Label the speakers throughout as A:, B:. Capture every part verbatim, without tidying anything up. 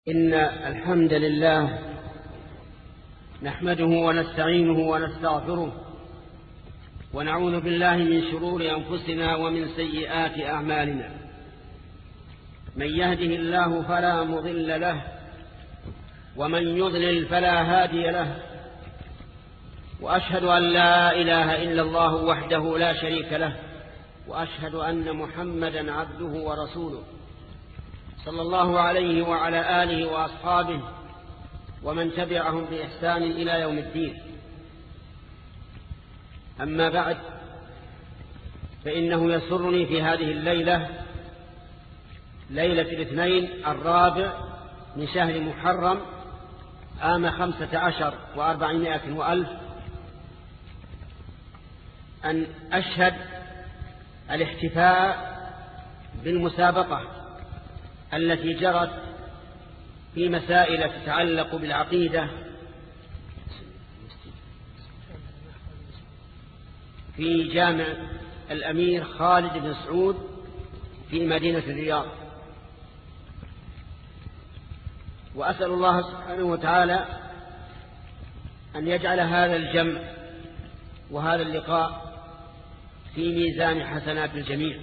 A: إن الحمد لله نحمده ونستعينه ونستغفره ونعوذ بالله من شرور أنفسنا ومن سيئات أعمالنا. من يهده الله فلا مضل له ومن يضلل فلا هادي له، وأشهد أن لا إله إلا الله وحده لا شريك له، وأشهد أن محمدا عبده ورسوله صلى الله عليه وعلى آله وأصحابه ومن تبعهم بإحسان إلى يوم الدين. أما بعد، فإنه يسرني في هذه الليلة، ليلة الاثنين الرابع من شهر محرم عام خمسة عشر وأربعمائة وألف، أن أشهد الاحتفاء بالمسابقة التي جرت في مسائل تتعلق بالعقيدة في جامع الأمير خالد بن سعود في مدينة الرياض. وأسأل الله سبحانه وتعالى أن يجعل هذا الجمع وهذا اللقاء في ميزان حسنات الجميع.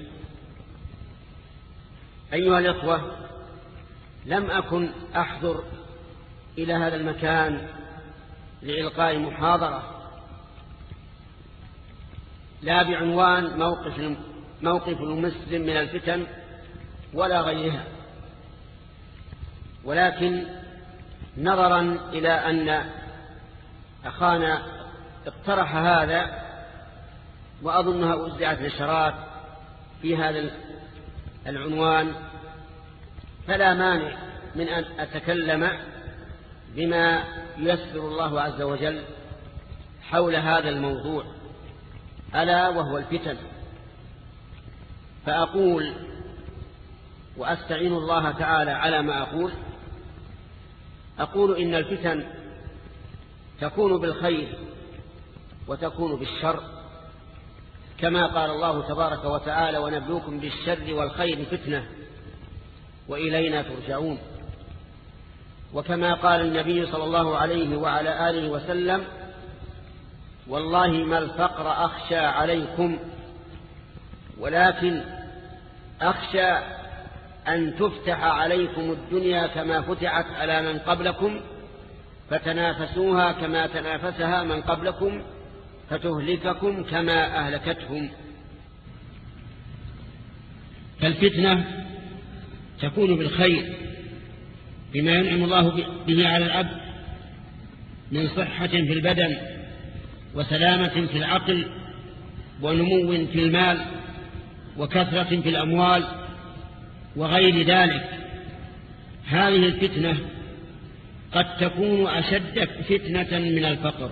A: أيها الإخوة، لم أكن أحضر إلى هذا المكان لإلقاء محاضرة لا بعنوان موقف موقف المسلم من الفتن ولا غيرها، ولكن نظرا إلى أن أخانا اقترح هذا، وأظنها وزعت نشرات في هذا العنوان، فلا مانع من أن أتكلم بما ييسر الله عز وجل حول هذا الموضوع، ألا وهو الفتن. فأقول وأستعين الله تعالى على ما أقول أقول إن الفتن تكون بالخير وتكون بالشر، كما قال الله تبارك وتعالى: ونبلوكم بالشر والخير فتنة وإلينا ترجعون. وكما قال النبي صلى الله عليه وعلى آله وسلم: والله ما الفقر أخشى عليكم، ولكن أخشى أن تفتح عليكم الدنيا كما فتحت على من قبلكم فتنافسوها كما تنافسها من قبلكم فتهلككم كما أهلكتهم. فالفتنة تكون بالخير بما ينعم الله به على العبد من صحة في البدن وسلامة في العقل ونمو في المال وكثرة في الأموال وغير ذلك. هذه الفتنة قد تكون أشد فتنة من الفقر،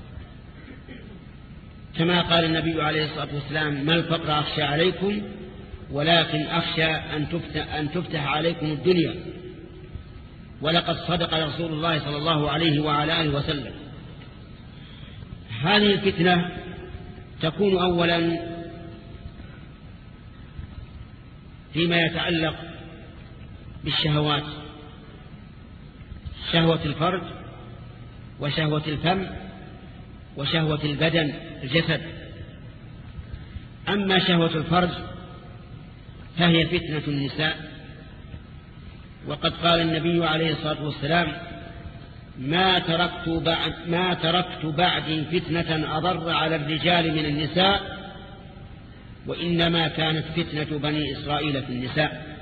A: كما قال النبي عليه الصلاة والسلام: ما الفقر أخشى عليكم ولكن أخشى أن تفتح, أن تفتح عليكم الدنيا. ولقد صدق رسول الله صلى الله عليه وعلى آله وسلم. هذه الفتنة تكون أولا فيما يتعلق بالشهوات، شهوة الفرج وشهوة الفم وشهوة البدن الجسد. أما شهوة الفرج فهي فتنة النساء، وقد قال النبي عليه الصلاة والسلام: ما تركت بعد ما تركت بعد فتنة أضر على الرجال من النساء، وإنما كانت فتنة بني إسرائيل في النساء.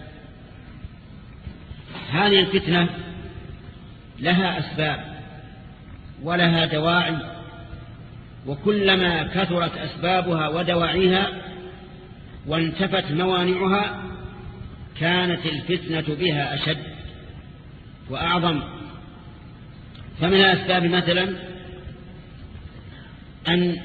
A: هذه الفتنة لها أسباب ولها دواعي، وكلما كثرت أسبابها ودواعيها وانتفت موانعها كانت الفتنة بها أشد وأعظم. فمن الأسباب مثلا أن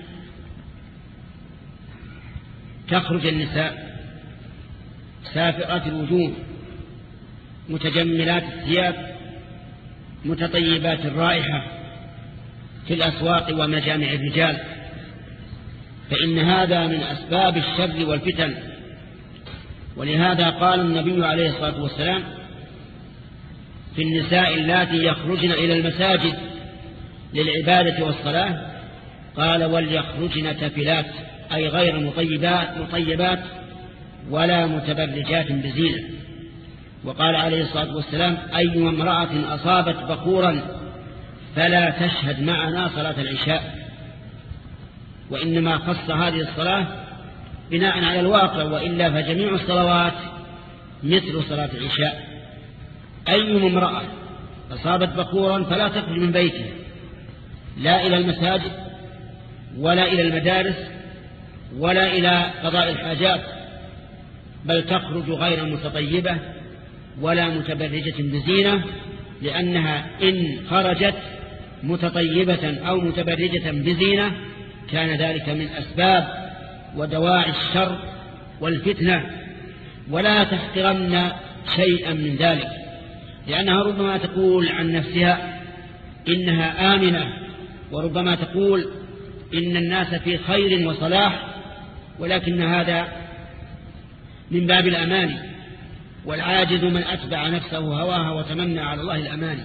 A: تخرج النساء سافرات الوجوه متجملات الثياب متطيبات الرائحة في الأسواق ومجامع الرجال، فإن هذا من أسباب الشر والفتن. ولهذا قال النبي عليه الصلاة والسلام: في النساء اللاتي يخرجن إلى المساجد للعبادة والصلاة؟ قال وليخرجن تفلات، أي غير مطيبات, مطيبات ولا متبرجات بزينة. وقال عليه الصلاة والسلام أي امرأة أصابت بخورا فلا تشهد معنا صلاة العشاء. وإنما خص هذه الصلاة بناء على الواقع، وإلا فجميع الصلوات مثل صلاة العشاء. أي امرأة أصابت بخورا فلا تخرج من بيتها لا إلى المساجد ولا إلى المدارس ولا إلى قضاء الحاجات، بل تخرج غير متطيبة ولا متبرجة بزينة، لأنها إن خرجت متطيبة أو متبرجة بزينة كان ذلك من أسباب ودواعي الشر والفتنة. ولا تحقرن شيئا من ذلك، لأنها ربما تقول عن نفسها إنها آمنة، وربما تقول إن الناس في خير وصلاح، ولكن هذا من باب الأماني، والعاجز من أتبع نفسه هواها وتمنى على الله الأماني.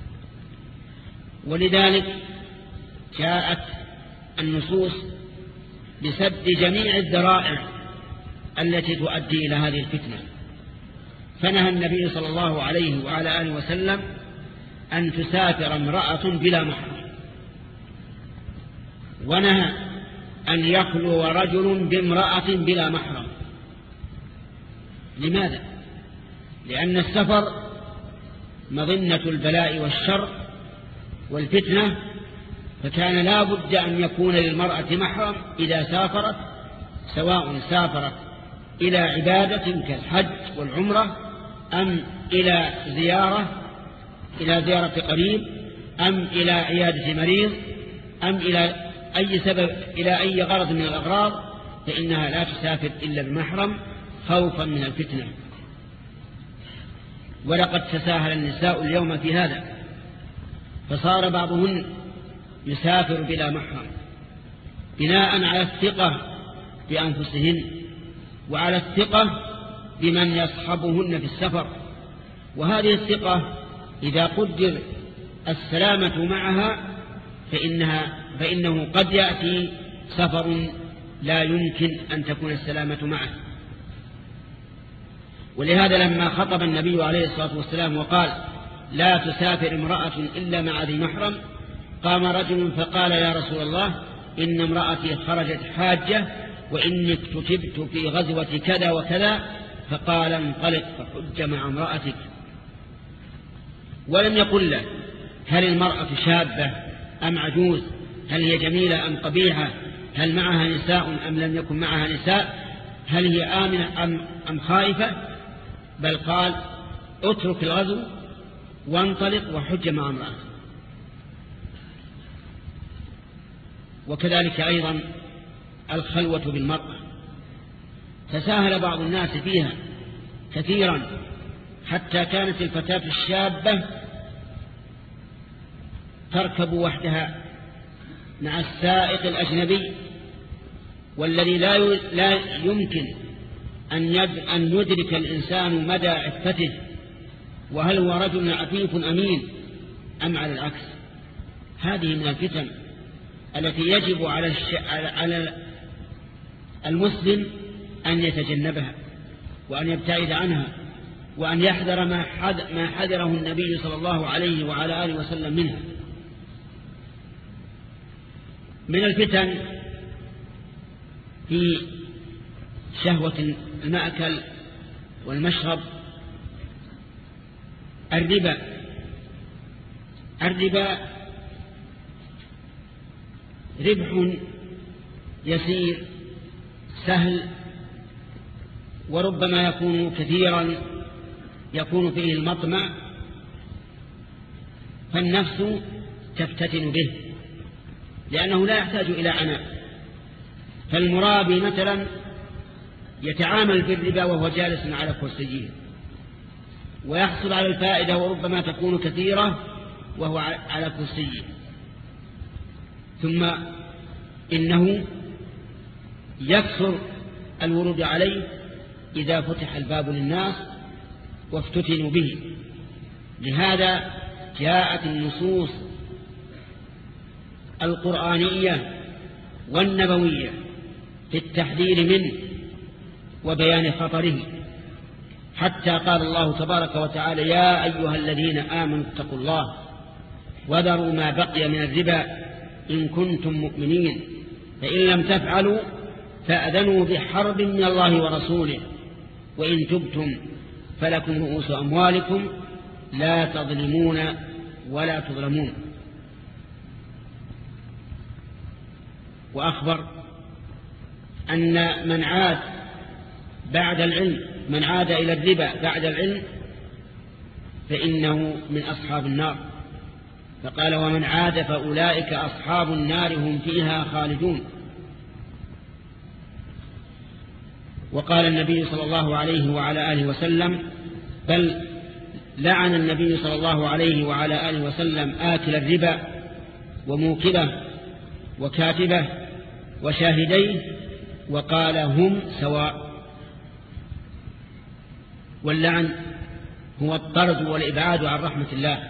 A: ولذلك جاءت النصوص بسد جميع الذرائع التي تؤدي إلى هذه الفتنة. فنهى النبي صلى الله عليه وعلى آله وسلم أن تسافر امرأة بلا محرم، ونهى أن يخلو رجل بامرأة بلا محرم. لماذا؟ لأن السفر مظنة البلاء والشر والفتنة، فكان لا بد أن يكون للمرأة محرم إذا سافرت، سواء سافرت إلى عبادة كالحج والعمرة، أم إلى زيارة إلى زيارة قريب، أم إلى عيادة مريض، أم إلى أي سبب إلى أي غرض من الأغراض، فإنها لا تسافر إلا بمحرم خوفا من الفتنة. ولقد تساهل النساء اليوم في هذا، فصار بعضهن يسافر بلا محرم بناء على الثقة بأنفسهن وعلى الثقة بمن يصحبهن في السفر. وهذه الثقة إذا قدر السلامة معها فإنها فإنه قد يأتي سفر لا يمكن أن تكون السلامة معه. ولهذا لما خطب النبي عليه الصلاة والسلام وقال لا تسافر امرأة إلا مع ذي محرم، قام رجل فقال يا رسول الله إن امرأتي خرجت حاجة وإني كتبت في غزوة كذا وكذا، فقال انطلق فحج مع امرأتك. ولم يقل له هل المرأة شابة أم عجوز، هل هي جميلة أم قبيحة، هل معها نساء أم لم يكن معها نساء، هل هي آمنة أم, أم خائفة، بل قال اترك الغزو وانطلق وحج مع امرأتك. وكذلك أيضا الخلوة بالمرأة، تساهل بعض الناس فيها كثيرا، حتى كانت الفتاة الشابة تركب وحدها مع السائق الأجنبي، والذي لا لا يمكن أن أن يدرك الإنسان مدى عفته، وهل هو رجل عفيف أمين أم على العكس. هذه من الفتن التي يجب على على المسلم أن يتجنبها وأن يبتعد عنها، وأن يحذر ما حذره النبي صلى الله عليه وعلى آله وسلم منها. من الفتن في شهوة المأكل والمشرب الربا. الربا ربح يسير سهل، وربما يكون كثيرا يكون فيه المطمع، فالنفس تفتتن به لأنه لا يحتاج إلى عناء. فالمرابي مثلا يتعامل بالربا وهو جالس على كرسيه، ويحصل على الفائدة وربما تكون كثيرة وهو على كرسيه. ثم إنه يكثر الورود عليه إذا فتح الباب للناس وافتتنوا به. لهذا جاءت النصوص القرآنية والنبوية في التحذير منه وبيان خطره، حتى قال الله تبارك وتعالى: يا أيها الذين آمنوا اتقوا الله وذروا ما بقي من الربا إن كنتم مؤمنين، فإن لم تفعلوا فأذنوا بحرب من الله ورسوله، وإن تبتم فلكم رؤوس أموالكم لا تظلمون ولا تظلمون. وأخبر أن من عاد بعد العلم من عاد إلى الربا بعد العلم فإنه من أصحاب النار، فقال: ومن عاد فأولئك أصحاب النار هم فيها خالدون. وقال النبي صلى الله عليه وعلى آله وسلم: بل لعن النبي صلى الله عليه وعلى آله وسلم آكل الربا وموكله وكاتبه وشاهديه، وقال: هم سواء. واللعن هو الطرد والإبعاد عن رحمة الله.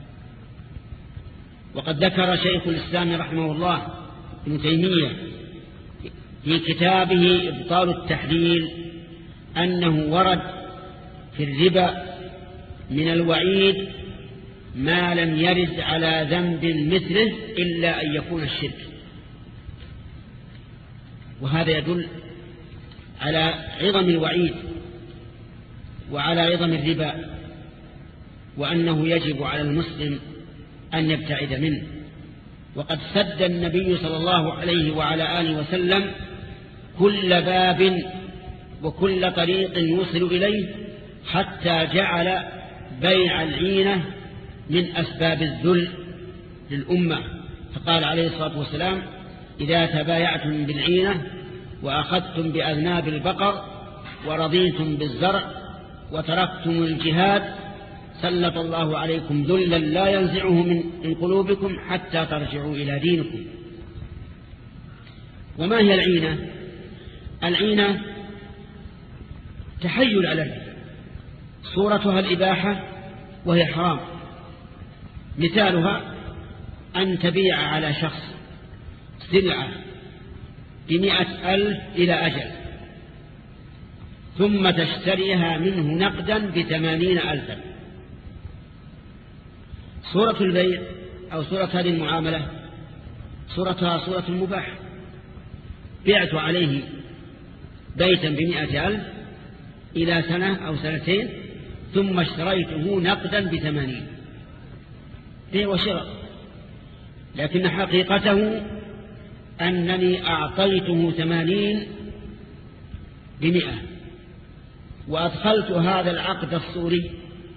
A: وقد ذكر شيخ الإسلام رحمه الله ابن تيمية في كتابه إبطال التحليل أنه ورد في الربا من الوعيد ما لم يرد على ذنب مثله إلا أن يكون الشرك. وهذا يدل على عظم الوعيد وعلى عظم الربا، وأنه يجب على المسلم أن يبتعد منه. وقد سد النبي صلى الله عليه وعلى آله وسلم كل باب وكل طريق يوصل إليه، حتى جعل بيع العينة من أسباب الذل للأمة، فقال عليه الصلاة والسلام: إذا تبايعتم بالعينة وأخذتم بأذناب البقر ورضيتم بالزرع وتركتم الجهاد سلط الله عليكم ذلا لا ينزعه من قلوبكم حتى ترجعوا إلى دينكم. وما هي العينة؟ العينة تحيل على الربا، صورتها الإباحة وهي حرام. مثالها أن تبيع على شخص سلعة بمئة ألف إلى أجل، ثم تشتريها منه نقدا بثمانين ألفا. صورة البيع أو صورة هذه المعاملة صورتها صورة المباح. بعت عليه بيتا بمئة ألف إلى سنة أو سنتين، ثم اشتريته نقدا بثمانين، بيع وشراء. لكن حقيقته أنني أعطيته ثمانين بمئة، وأدخلت هذا العقد الصوري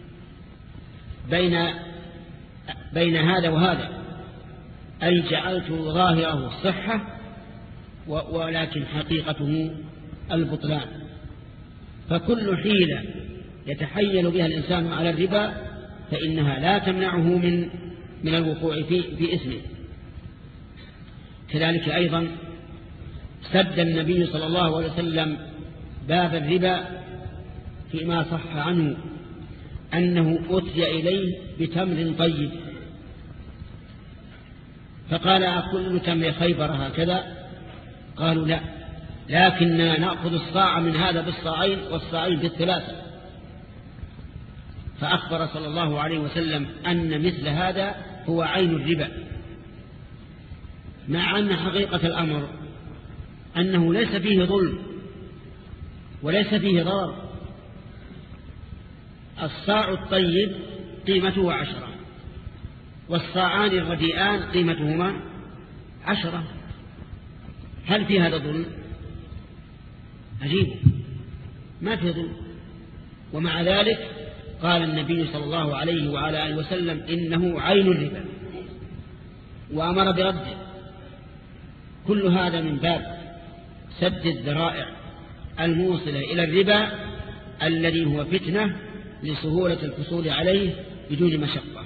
A: بين بين هذا وهذا، أي جعلت ظاهره الصحة ولكن حقيقته البطلان. فكل حيلة يتحيل بها الإنسان على الربا فإنها لا تمنعه من من الوقوع في في إثمه. كذلك أيضا سد النبي صلى الله عليه وسلم باب الربا فيما صح عنه أنه أتي إليه بتمر طيب، فقال: أكل تمر خيبر هكذا؟ قالوا: لا، لكننا نأخذ الصاع من هذا بالصاعين والصاعين بالثلاثة. فأخبر صلى الله عليه وسلم أن مثل هذا هو عين الربا، مع أن حقيقة الأمر أنه ليس فيه ظلم وليس فيه ضرر. الصاع الطيب قيمته عشرة، والصاعان الرديئان قيمتهما عشرة. هل في هذا ظلم؟ عجيب، ما في ظلم. ومع ذلك قال النبي صلى الله عليه وعلى آله وسلم: إنه عين الربا، وأمر برده. كل هذا من باب سد الذرائع الموصلة إلى الربا الذي هو فتنة لسهولة الحصول عليه بدون مشقة.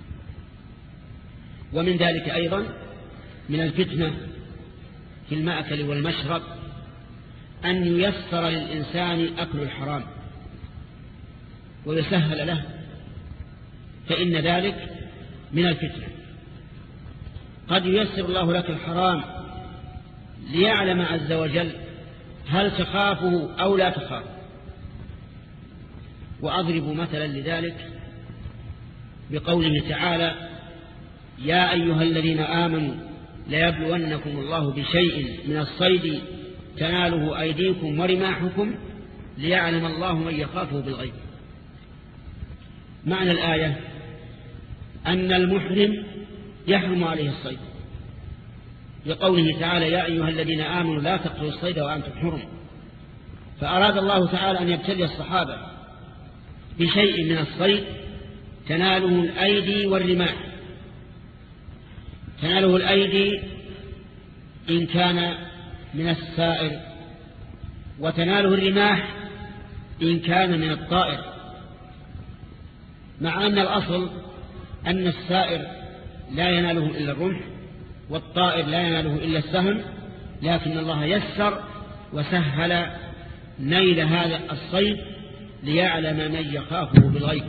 A: ومن ذلك أيضا من الفتنة في المأكل والمشرب أن ييسر للإنسان أكل الحرام ويسهل له،
B: فإن ذلك من الفتنة. قد ييسر الله لك الحرام ليعلم عز وجل هل تخافه أو لا تخاف. وأضرب مثلا لذلك بقوله تعالى: يا أيها الذين آمنوا ليبلونكم الله بشيء من الصيد تناله أيديكم ورماحكم ليعلم الله من يخافه بالغيب. معنى الآية أن المحرم يحرم عليه الصيد، لقوله تعالى: يا أيها الذين آمنوا لا تقتلوا الصيد وأنتم حرم. فأراد الله تعالى أن يبتلي الصحابة بشيء من الصيد تناله الأيدي والرماح. تناله الأيدي إن كان من السائر، وتناله الرماح إن كان من الطائر، مع أن الأصل أن السائر لا يناله إلا الرمح والطائر لا يناله إلا السهم، لكن الله يسر وسهل نيل هذا الصيد ليعلم من يخافه بالغيب.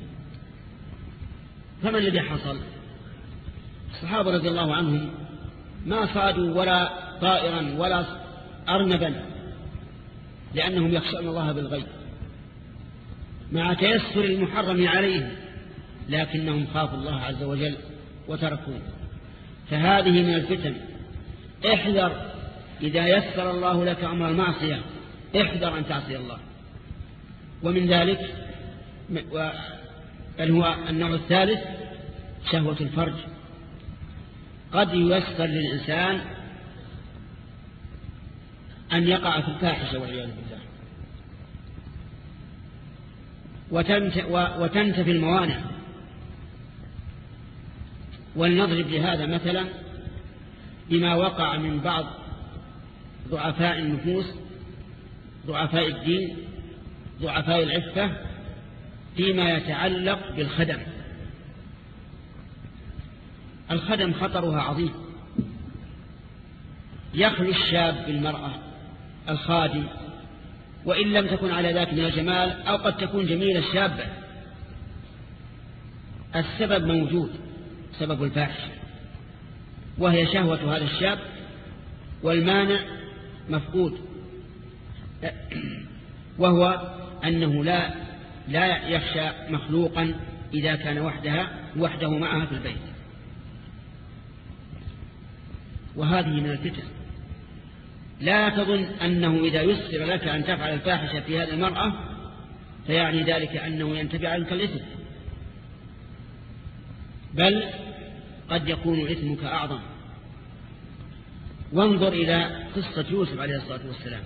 B: فما الذي حصل؟ الصحابة رضي الله عنهم ما صادوا ولا طائرا ولا أرنبا، لأنهم يخشون الله بالغيب مع تيسر المحرم عليهم، لكنهم خافوا الله عز وجل وتركوه. فهذه من الفتن. احذر إذا يسر الله لك أمر المعصية، احذر أن تعصي الله. ومن ذلك بل هو النوع الثالث شهوة الفرج. قد ييسر للإنسان أن يقع في الفاحشة والعياذ بالله، وتنتفي الموانع. ولنضرب لهذا مثلا بما وقع من بعض ضعفاء النفوس، ضعفاء الدين، ضعفاء العفة، فيما يتعلق بالخدم. الخدم خطرها عظيم. يخلو الشاب بالمرأة الخادم، وإن لم تكن على ذاك من الجمال، أو قد تكون جميلة شابة، السبب موجود، سبب الفاحشة، وهي شهوة هذا الشاب، والمانع مفقود، وهو أنه لا لا يخشى مخلوقا إذا كان وحدها وحده معها في البيت. وهذه من الفتن. لا تظن أنه إذا يسر لك أن تفعل الفاحشة في هذه المرأة فيعني ذلك أنه ينتفع عنك الإثم، بل قد يكون إثمك أعظم. وانظر إلى قصة يوسف عليه الصلاة والسلام.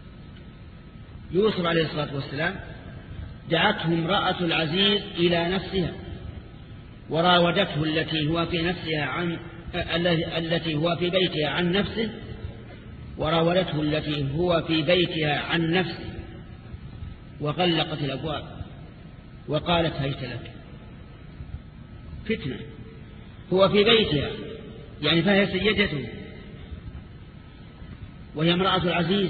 B: يوسف عليه الصلاة والسلام دعته امرأة العزيز إلى نفسها، وراودته التي هو في نفسها عن التي هو في بيتها عن نفسه، وراودته التي هو في بيتها عن نفسه، وغلقت الأبواب وقالت هيت لك. فتنة. هو في بيتها يعني فهي سيدته، وهي امرأة العزيز،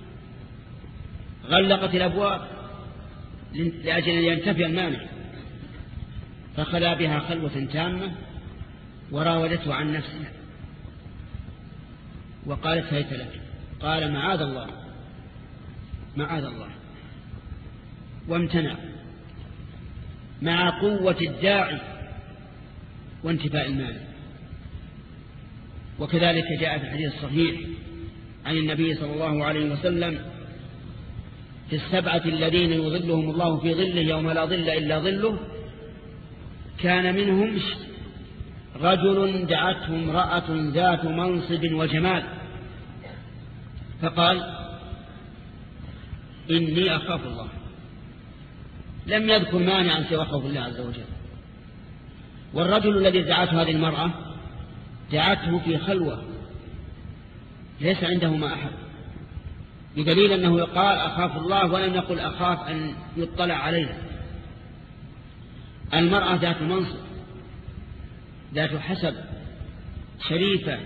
B: غلقت الأبواب لأجل أن ينتفي المانع، فخلا بها خلوة تامة وراودته عن نفسها وقالت هيت لك. قال معاذ الله معاذ الله وامتنع، مع قوة الداعي وانتفاء المانع. وكذلك جاء في الحديث الصحيح عن النبي صلى الله عليه وسلم في السبعة الذين يظلهم الله في ظله يوم لا ظل إلا ظله، كان منهم رجل دعته امرأة ذات منصب وجمال فقال إني أخاف الله. لم يذكر مانعا سوى خوف الله عز وجل. والرجل الذي دعته هذه المرأة دعته في خلوة ليس عندهما أحد، بدليل أنه قال أخاف الله ولم يقل أخاف أن يطلع علينا. المرأة ذات منصب، ذات حسب، شريفة،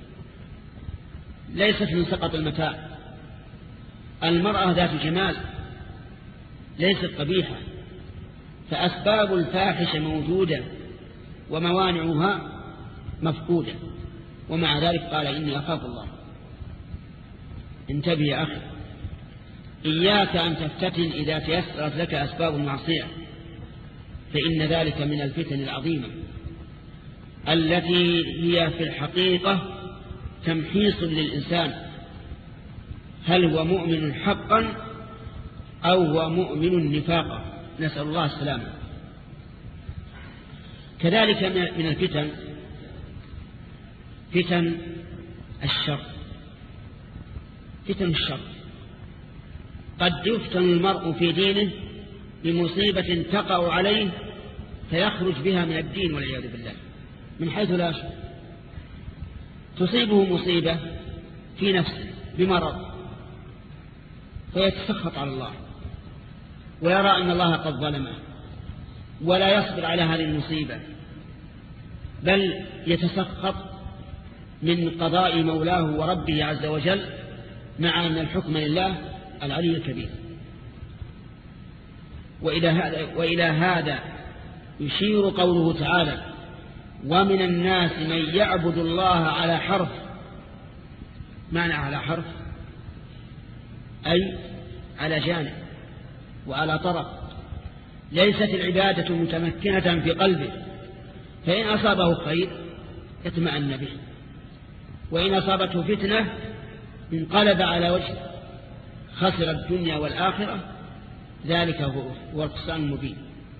B: ليست من سقط المتاع. المرأة ذات جمال، ليست قبيحة. فأسباب الفاحشة موجودة وموانعها مفقودة، ومع ذلك قال إني أخاف الله. انتبه يا أخي، إياك أن تفتتن إذا تيسرت لك أسباب المعصية، فإن ذلك من الفتن العظيمة التي هي في الحقيقة تمحيص للإنسان، هل هو مؤمن حقا أو هو مؤمن نفاقا، نسأل الله السلامة. كذلك من الفتن فتن الشر، فتن الشر قد يفتن المرء في دينه بمصيبة تقع عليه فيخرج بها من الدين والعياذ بالله من حيث لا يشعر. تصيبه مصيبة في نفسه بمرض فيتسخط على الله ويرى أن الله قد ظلمه ولا يصبر على هذه المصيبة، بل يتسخط من قضاء مولاه وربه عز وجل، مع أن الحكم لله العلي الكبير. وإلى هذا, وإلى هذا يشير قوله تعالى: ومن الناس من يعبد الله على حرف. معنى على حرف أي على جانب وعلى طرف، ليست العبادة متمكنة في قلبه، فإن أصابه خير اطمأن به، وإن أصابته فتنة انقلب على وجهه خسر الدنيا والآخرة، ذلك هو الخسران المبين.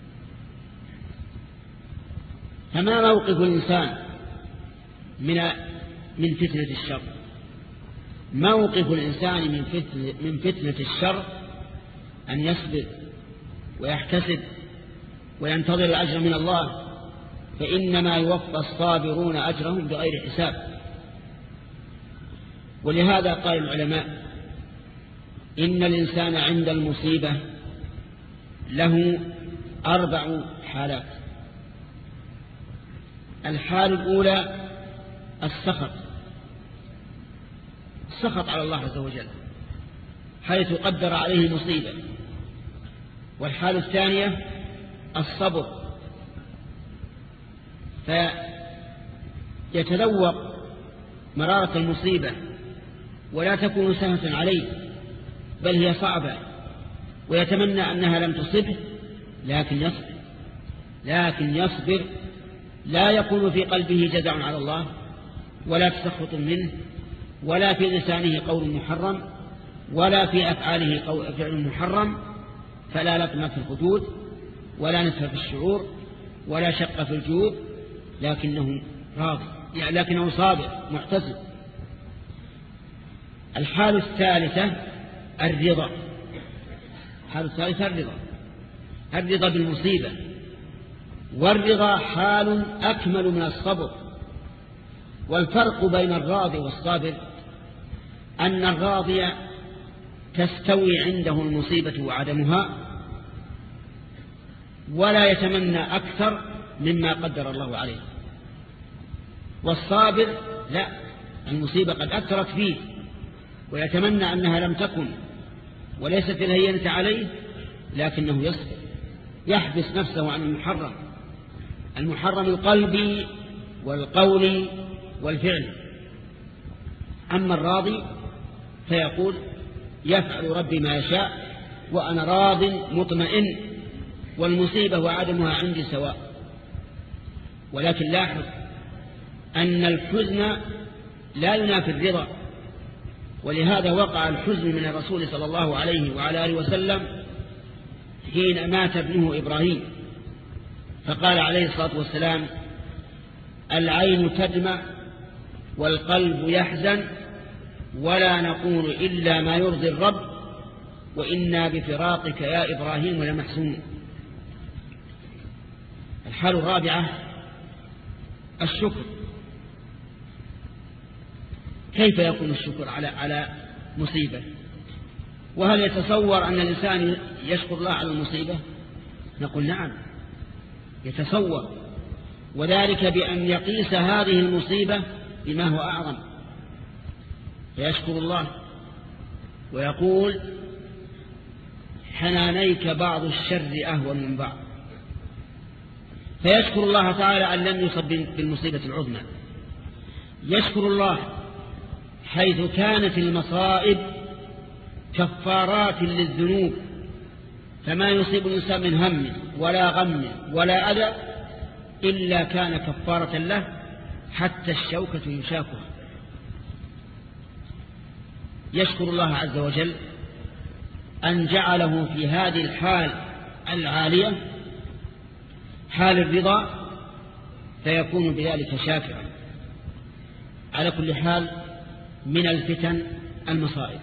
B: فما موقف الإنسان من من فتنة الشر؟ موقف الإنسان من فتنة, من فتنة الشر أن يصبر ويحتسب وينتظر الأجر من الله، فإنما يوفى الصابرون أجرهم بغير حساب. ولهذا قال العلماء: إن الإنسان عند المصيبة له أربع حالات. الحال الأولى السخط، السخط على الله عز وجل حيث قدر عليه مصيبة. والحال الثانية الصبر، فيتذوق مرارة المصيبة ولا تكون سهلة عليه، بل هي صعبة، ويتمنى أنها لم تصبه، لكن يصبر لكن يصبر لا يكون في قلبه جزع على الله، ولا تسخط منه، ولا في لسانه قول محرم، ولا في أفعاله فعل محرم، فلا لطم في الخدود، ولا نسف في الشعور، ولا شق في الجيوب، لكنه راضي، يعني لكنه صابر محتسب. الحالة الثالثة الرضا، الحالة الثالثة الرضا الرضا بالمصيبة. والرضا حال أكمل من الصبر. والفرق بين الراضي والصابر أن الراضي تستوي عنده المصيبة وعدمها، ولا يتمنى أكثر مما قدر الله عليه. والصابر لا، المصيبة قد أثرت فيه ويتمنى أنها لم تكن وليست الهينة عليه، لكنه يصبر، يحبس نفسه عن المحرم، المحرم القلبي والقول والفعل. أما الراضي فيقول: يفعل ربي ما يشاء وأنا راض مطمئن، والمصيبة وعدمها عندي سواء. ولكن لاحظ أن الحزن لا ينافي الرضا، ولهذا وقع الحزن من الرسول صلى الله عليه وعلى آله وسلم حين مات ابنه إبراهيم، فقال عليه الصلاة والسلام: العين تدمع والقلب يحزن، ولا نقول إلا ما يرضي الرب، وإنا بفراقك يا إبراهيم لمحزونون. الحالة الرابعة الشكر. كيف يكون الشكر على على مصيبة؟ وهل يتصور أن الإنسان يشكر الله على المصيبة؟ نقول نعم، يتصور، وذلك بأن يقيس هذه المصيبة بما هو أعظم، فيشكر الله ويقول: حنانيك بعض الشر أهون من بعض. فيشكر الله تعالى أن لم يصب بالمصيبة العظمى. يشكر الله حيث كانت المصائب كفارات للذنوب، فما يصيب الإنسان من هم ولا غم ولا أذى إلا كان كفارة له حتى الشوكة يشاكها. يشكر الله عز وجل أن جعله في هذه الحال العالية حال الرضا، فيكون بذلك شاكرا. على كل حال، من الفتن المصائب.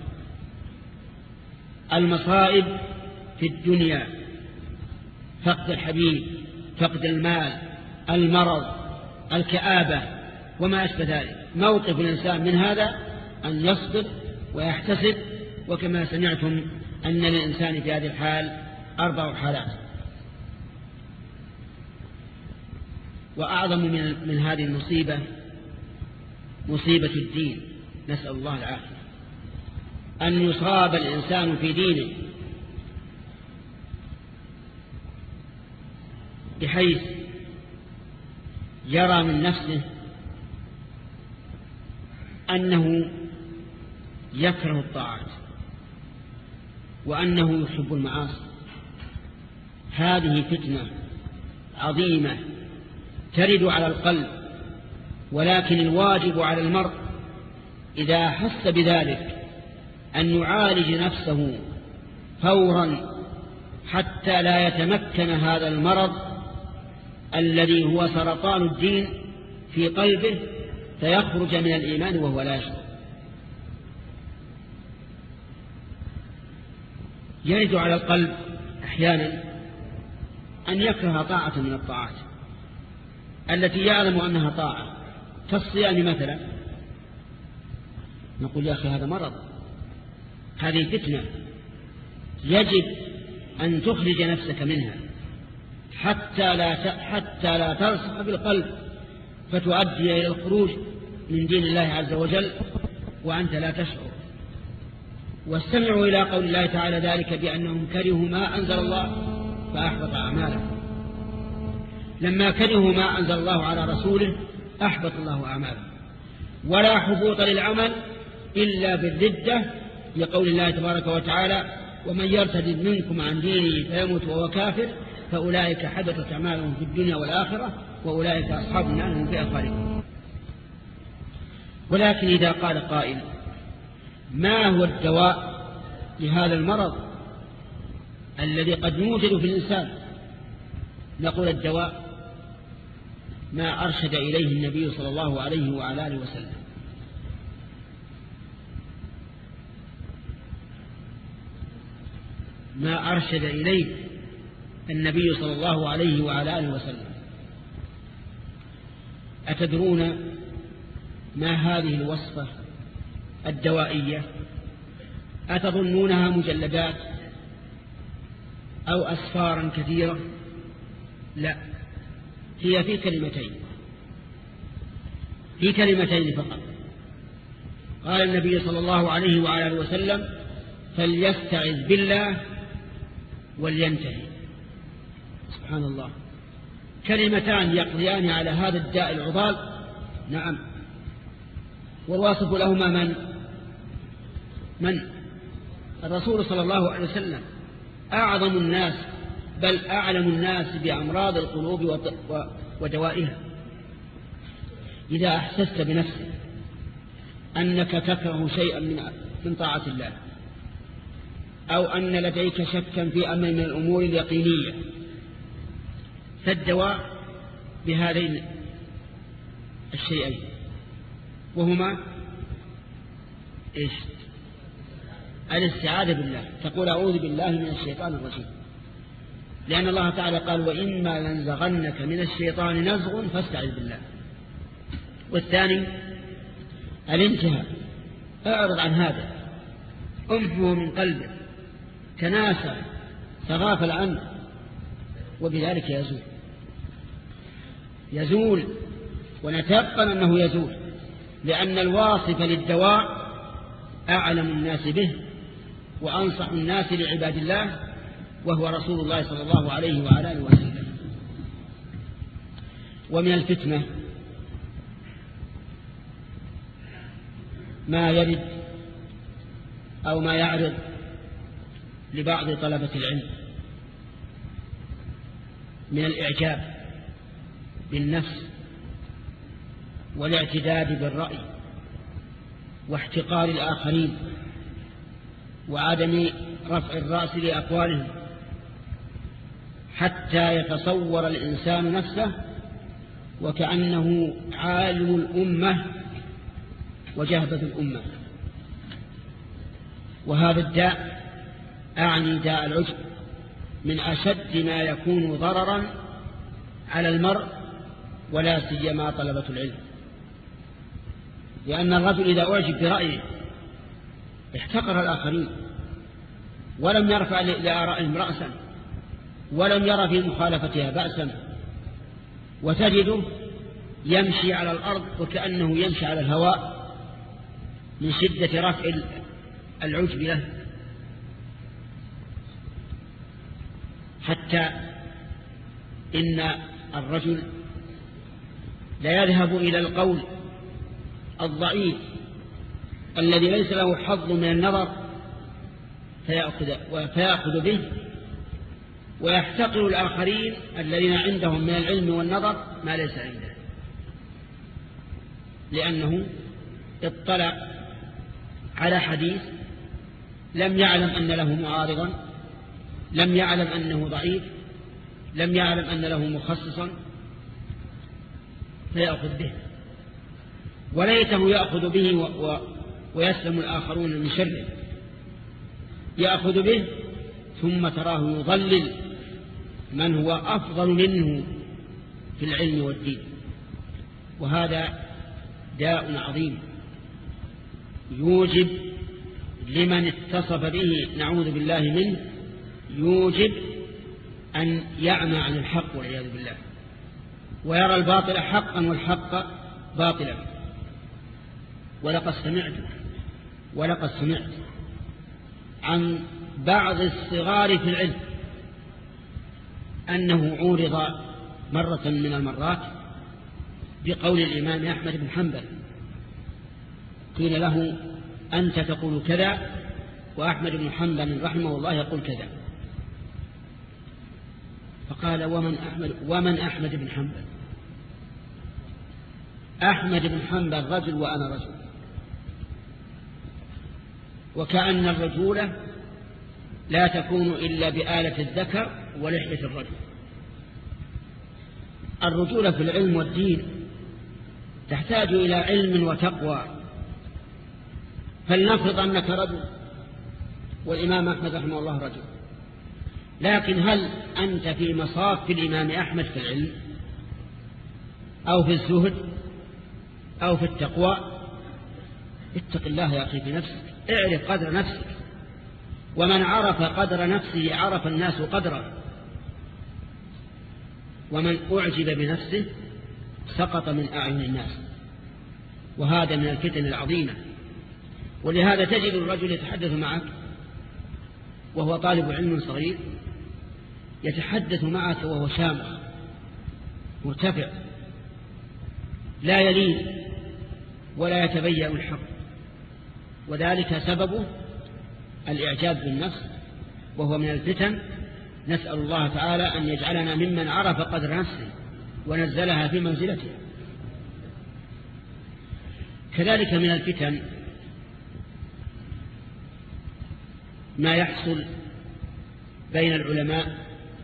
B: المصائب في الدنيا فقد الحبيب، فقد المال، المرض، الكآبة وما أشبه ذلك. موقف الإنسان من هذا أن يصبر ويحتسب، وكما سمعتم أن للإنسان في هذه الحال أربع حالات. وأعظم من, من هذه المصيبة مصيبة الدين، نسأل الله العافية. أن يصاب الإنسان في دينه بحيث يرى من نفسه أنه يكره الطاعات وأنه يحب المعاصي. هذه فتنة عظيمة ترد على القلب، ولكن الواجب على المرء إذا حس بذلك أن يعالج نفسه فورا حتى لا يتمكن هذا المرض الذي هو سرطان الدين في قلبه فيخرج من الإيمان وهو لا يشعر. يرد على القلب أحيانا أن يكره طاعة من الطاعات التي يعلم أنها طاعة، كالصيام مثلا. نقول يا أخي هذا مرض، هذه فتنة، يجب أن تخرج نفسك منها حتى لا حتى لا ترسخ بالقلب فتؤدي إلى الخروج من دين الله عز وجل وأنت لا تشعر. واستمعوا إلى قول الله تعالى ذلك بأنهم كرهوا ما أنزل الله فأحبط أعمالهم. لما كرهوا ما أنزل الله على رسوله أحبط الله أعمالهم. ولا حبوط للعمل إلا بالردة، لقول الله تبارك وتعالى ومن يرتد منكم عن دينه فيموت وهو كافر فأولئك حبطت أعمالهم في الدنيا والآخرة وأولئك أصحاب النار هم فيها خالدون. ولكن إذا قال قائل ما هو الدواء لهذا المرض الذي قد يوجد في الإنسان؟ نقول الدواء ما أرشد إليه النبي صلى الله عليه وعلى آله وسلم. ما أرشد إليه النبي صلى الله عليه وعلى آله وسلم. أتدرون ما هذه الوصفة الدوائية؟ أتظنونها مجلدات أو أسفارا كثيرة؟ لا، هي في كلمتين، في كلمتين فقط. قال النبي صلى الله عليه وعلى آله وسلم فليستعذ بالله ولينتهي. سبحان الله، كلمتان يقضيان على هذا الداء العضال. نعم، والواصف لهما من؟ من؟ الرسول صلى الله عليه وسلم، أعظم الناس بل أعلم الناس بأمراض القلوب ودوائها. إذا أحسست بنفسك أنك تكره شيئا من طاعة الله أو أن لديك شكا في أمر من الأمور اليقينية، فالدواء بهذين الشيئين، وهما إيش؟ الاستعاذة بالله. تقول أعوذ بالله من الشيطان الرجيم، لأن الله تعالى قال وإما ينزغنك من الشيطان نزغ فاستعذ بالله. والثاني الانتهاء، اعرض عن هذا، امحه من قلبك، تناسى، تغافل عنه، وبذلك يزول يزول ونتيقن أنه يزول، لأن الواصف للدواء أعلم الناس به وأنصح الناس لعباد الله، وهو رسول الله صلى الله عليه وعلى آله وسلم. ومن الفتنة ما يرد أو ما يعرض لبعض طلبة العلم من الإعجاب بالنفس والاعتداد بالرأي واحتقار الآخرين وعدم رفع الرأس لأقوالهم، حتى يتصور الإنسان نفسه وكأنه عالم الأمة وجهبة الأمة. وهذا الداء، أعني داء العجب، من أشد ما يكون ضررا على المرء ولا سيما طلبة العلم، لأن الرجل إذا أعجب برأيه احتقر الآخرين ولم يرفع لآرائهم رأسا ولم يرى في مخالفتها بأسا، وتجده يمشي على الأرض وكأنه يمشي على الهواء من شدة رفع العجب له، حتى إن الرجل لا يذهب إلى القول الضعيف الذي ليس له حظ من النظر فيأخذ, فيأخذ به، ويحتقر الآخرين الذين عندهم من العلم والنظر ما ليس عنده، لأنه اطلع على حديث لم يعلم أن له معارضا، لم يعلم أنه ضعيف، لم يعلم أن له مخصصا، فيأخذ به، وليته يأخذ به و... ويسلم الآخرون من شره، يأخذ به ثم تراه يضلل من هو أفضل منه في العلم والدين. وهذا داء عظيم يوجب لمن اتصف به نعوذ بالله منه، يوجب أن يعمى عن الحق والعياذ بالله، ويرى الباطل حقا والحق باطلا. ولقد سمعت ولقد سمعت عن بعض الصغار في العلم أنه عورض مرة من المرات بقول الإمام أحمد بن حنبل، قيل له أنت تقول كذا وأحمد بن حنبل رحمه الله يقول كذا، فقال ومن أحمد, ومن أحمد بن حنبل؟ أحمد بن حنبل رجل وأنا رجل، وكأن الرجولة لا تكون إلا بآلة الذكر ولحية الرجل. الرجولة في العلم والدين تحتاج إلى علم وتقوى، فلنفرض أنك رجل والإمام أحمد رحمه الله رجل، لكن هل أنت في مصاف الإمام أحمد في العلم أو في الزهد أو في التقوى؟ اتق الله يا أخي في نفسك، اعرف قدر نفسك، ومن عرف قدر نفسه عرف الناس قدره، ومن أعجب بنفسه سقط من أعين الناس. وهذا من الفتن العظيمة. ولهذا تجد الرجل يتحدث معك وهو طالب علم صغير، يتحدث معك وهو شامخ مرتفع لا يلين ولا يتبين الحق، وذلك سببه الإعجاب بالنفس، وهو من الفتن. نسأل الله تعالى أن يجعلنا ممن عرف قدر نفسه ونزلها في منزلته. كذلك من الفتن ما يحصل بين العلماء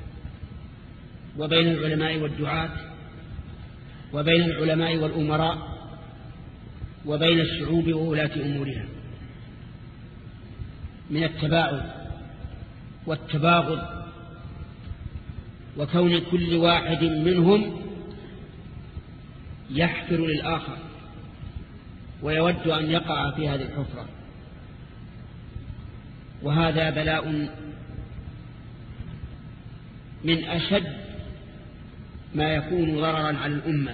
B: وبين العلماء والدعاة وبين العلماء والأمراء وبين الشعوب وولاة أمورها من التباعد والتباغض، وكون كل واحد منهم يحفر للآخر ويود أن يقع في هذه الحفرة. وهذا بلاء من أشد ما يكون ضررا على الأمة.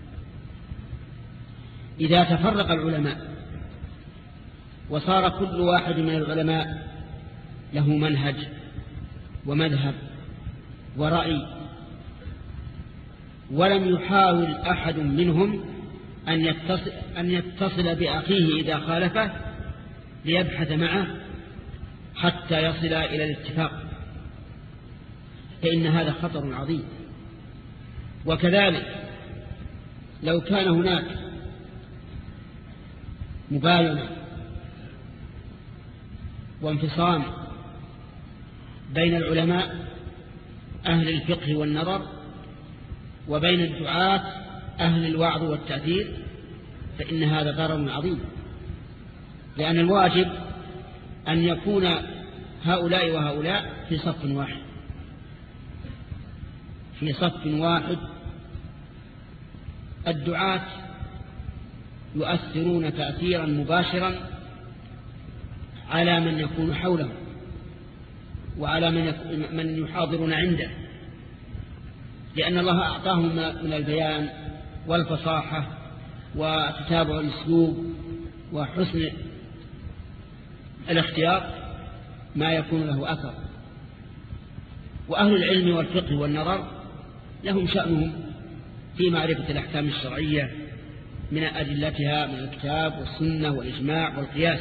B: إذا تفرق العلماء وصار كل واحد من العلماء له منهج ومذهب ورأي، ولم يحاول أحد منهم أن يتصل, أن يتصل بأخيه إذا خالفه ليبحث معه حتى يصل إلى الاتفاق، فإن هذا خطر عظيم. وكذلك لو كان هناك مباينة وانفصام بين العلماء أهل الفقه والنظر وبين الدعاة أهل الوعظ والتأثير فإن هذا ضرر عظيم، لأن الواجب أن يكون هؤلاء وهؤلاء في صف واحد في صف واحد. الدعاة يؤثرون تأثيرا مباشرا على من يكون حوله وعلى من يحاضرون عنده، لأن الله أعطاهم من البيان والفصاحة وتتابع الأسلوب وحسن الاختيار ما يكون له أثر. وأهل العلم والفقه والنظر لهم شأنهم في معرفة الأحكام الشرعية من أدلتها من الكتاب والسنة والإجماع والقياس.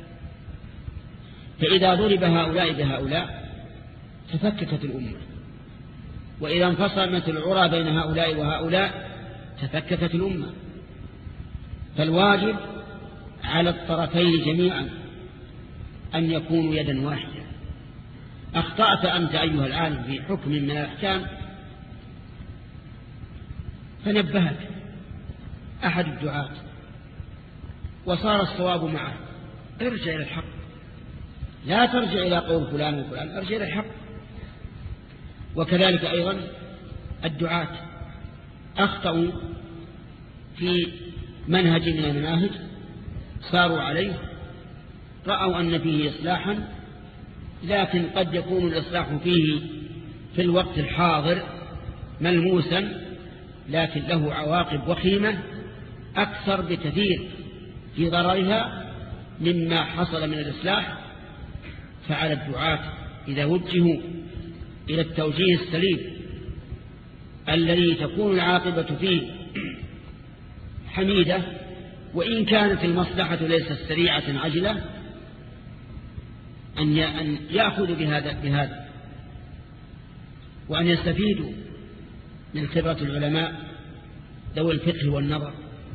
B: فإذا ضرب هؤلاء بهؤلاء تفككت الأمة، وإذا انفصلت العرى بين هؤلاء وهؤلاء تفككت الأمة. فالواجب على الطرفين جميعا أن يكونوا يدا واحدة. أخطأت أنت أيها العالم في حكم من الأحكام فنبهك أحد الدعاة وصار الصواب معه، ارجع إلى الحق، لا ترجع إلى قول فلان وفلان، ارجع إلى الحق. وكذلك أيضا الدعاة أخطأوا في منهج من المناهج صاروا عليه، رأوا أن فيه إصلاحا، لكن قد يكون الإصلاح فيه في الوقت الحاضر ملموسا، لكن له عواقب وخيمة أكثر بكثير في ضررها مما حصل من الإصلاح. فعلى الدعاة إذا وجهوا إلى التوجيه السليم الذي تكون العاقبة فيه حميدة، وإن كانت المصلحة ليست سريعة عجلة، أن يأخذوا بهذا, بهذا وأن يستفيدوا من خبرة العلماء ذوي الفقه والنظر.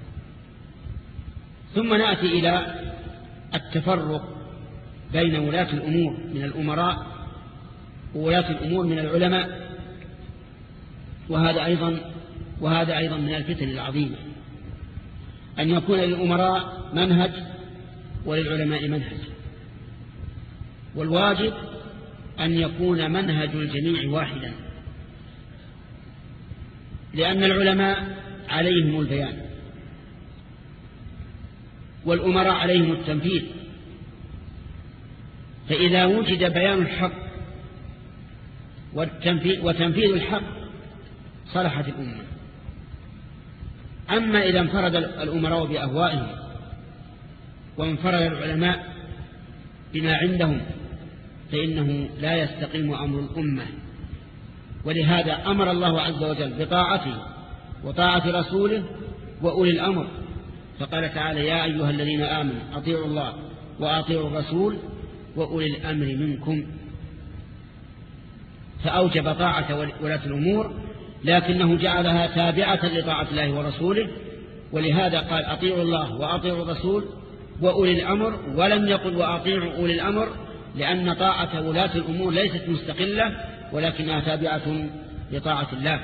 B: ثم نأتي إلى التفرق بين ولاة الأمور من الأمراء وولاة الأمور من العلماء، وهذا أيضا وهذا أيضا من الفتن العظيمة، أن يكون للأمراء منهج وللعلماء منهج. والواجب أن يكون منهج الجميع واحدا، لأن العلماء عليهم البيان والأمراء عليهم التنفيذ. فإذا وجد بيان الحق وتنفيذ الحق صلحت الأمة. أما إذا انفرد الأمراء بأهوائهم وانفرد العلماء بما عندهم فإنه لا يستقيم أمر الأمة. ولهذا أمر الله عز وجل بطاعته وطاعة رسوله وأولي الأمر، فقال تعالى: يا أيها الذين آمنوا أطيعوا الله وأطيعوا الرسول وأولي الأمر منكم. فأوجب طاعة ولاة الأمور، لكنه جعلها تابعة لطاعة الله ورسوله، ولهذا قال: أطيعوا الله وأطيعوا الرسول وأولي الأمر، ولم يقل وأطيعوا أولي الأمر، لأن طاعة ولاة الأمور ليست مستقلة ولكنها تابعة لطاعة الله.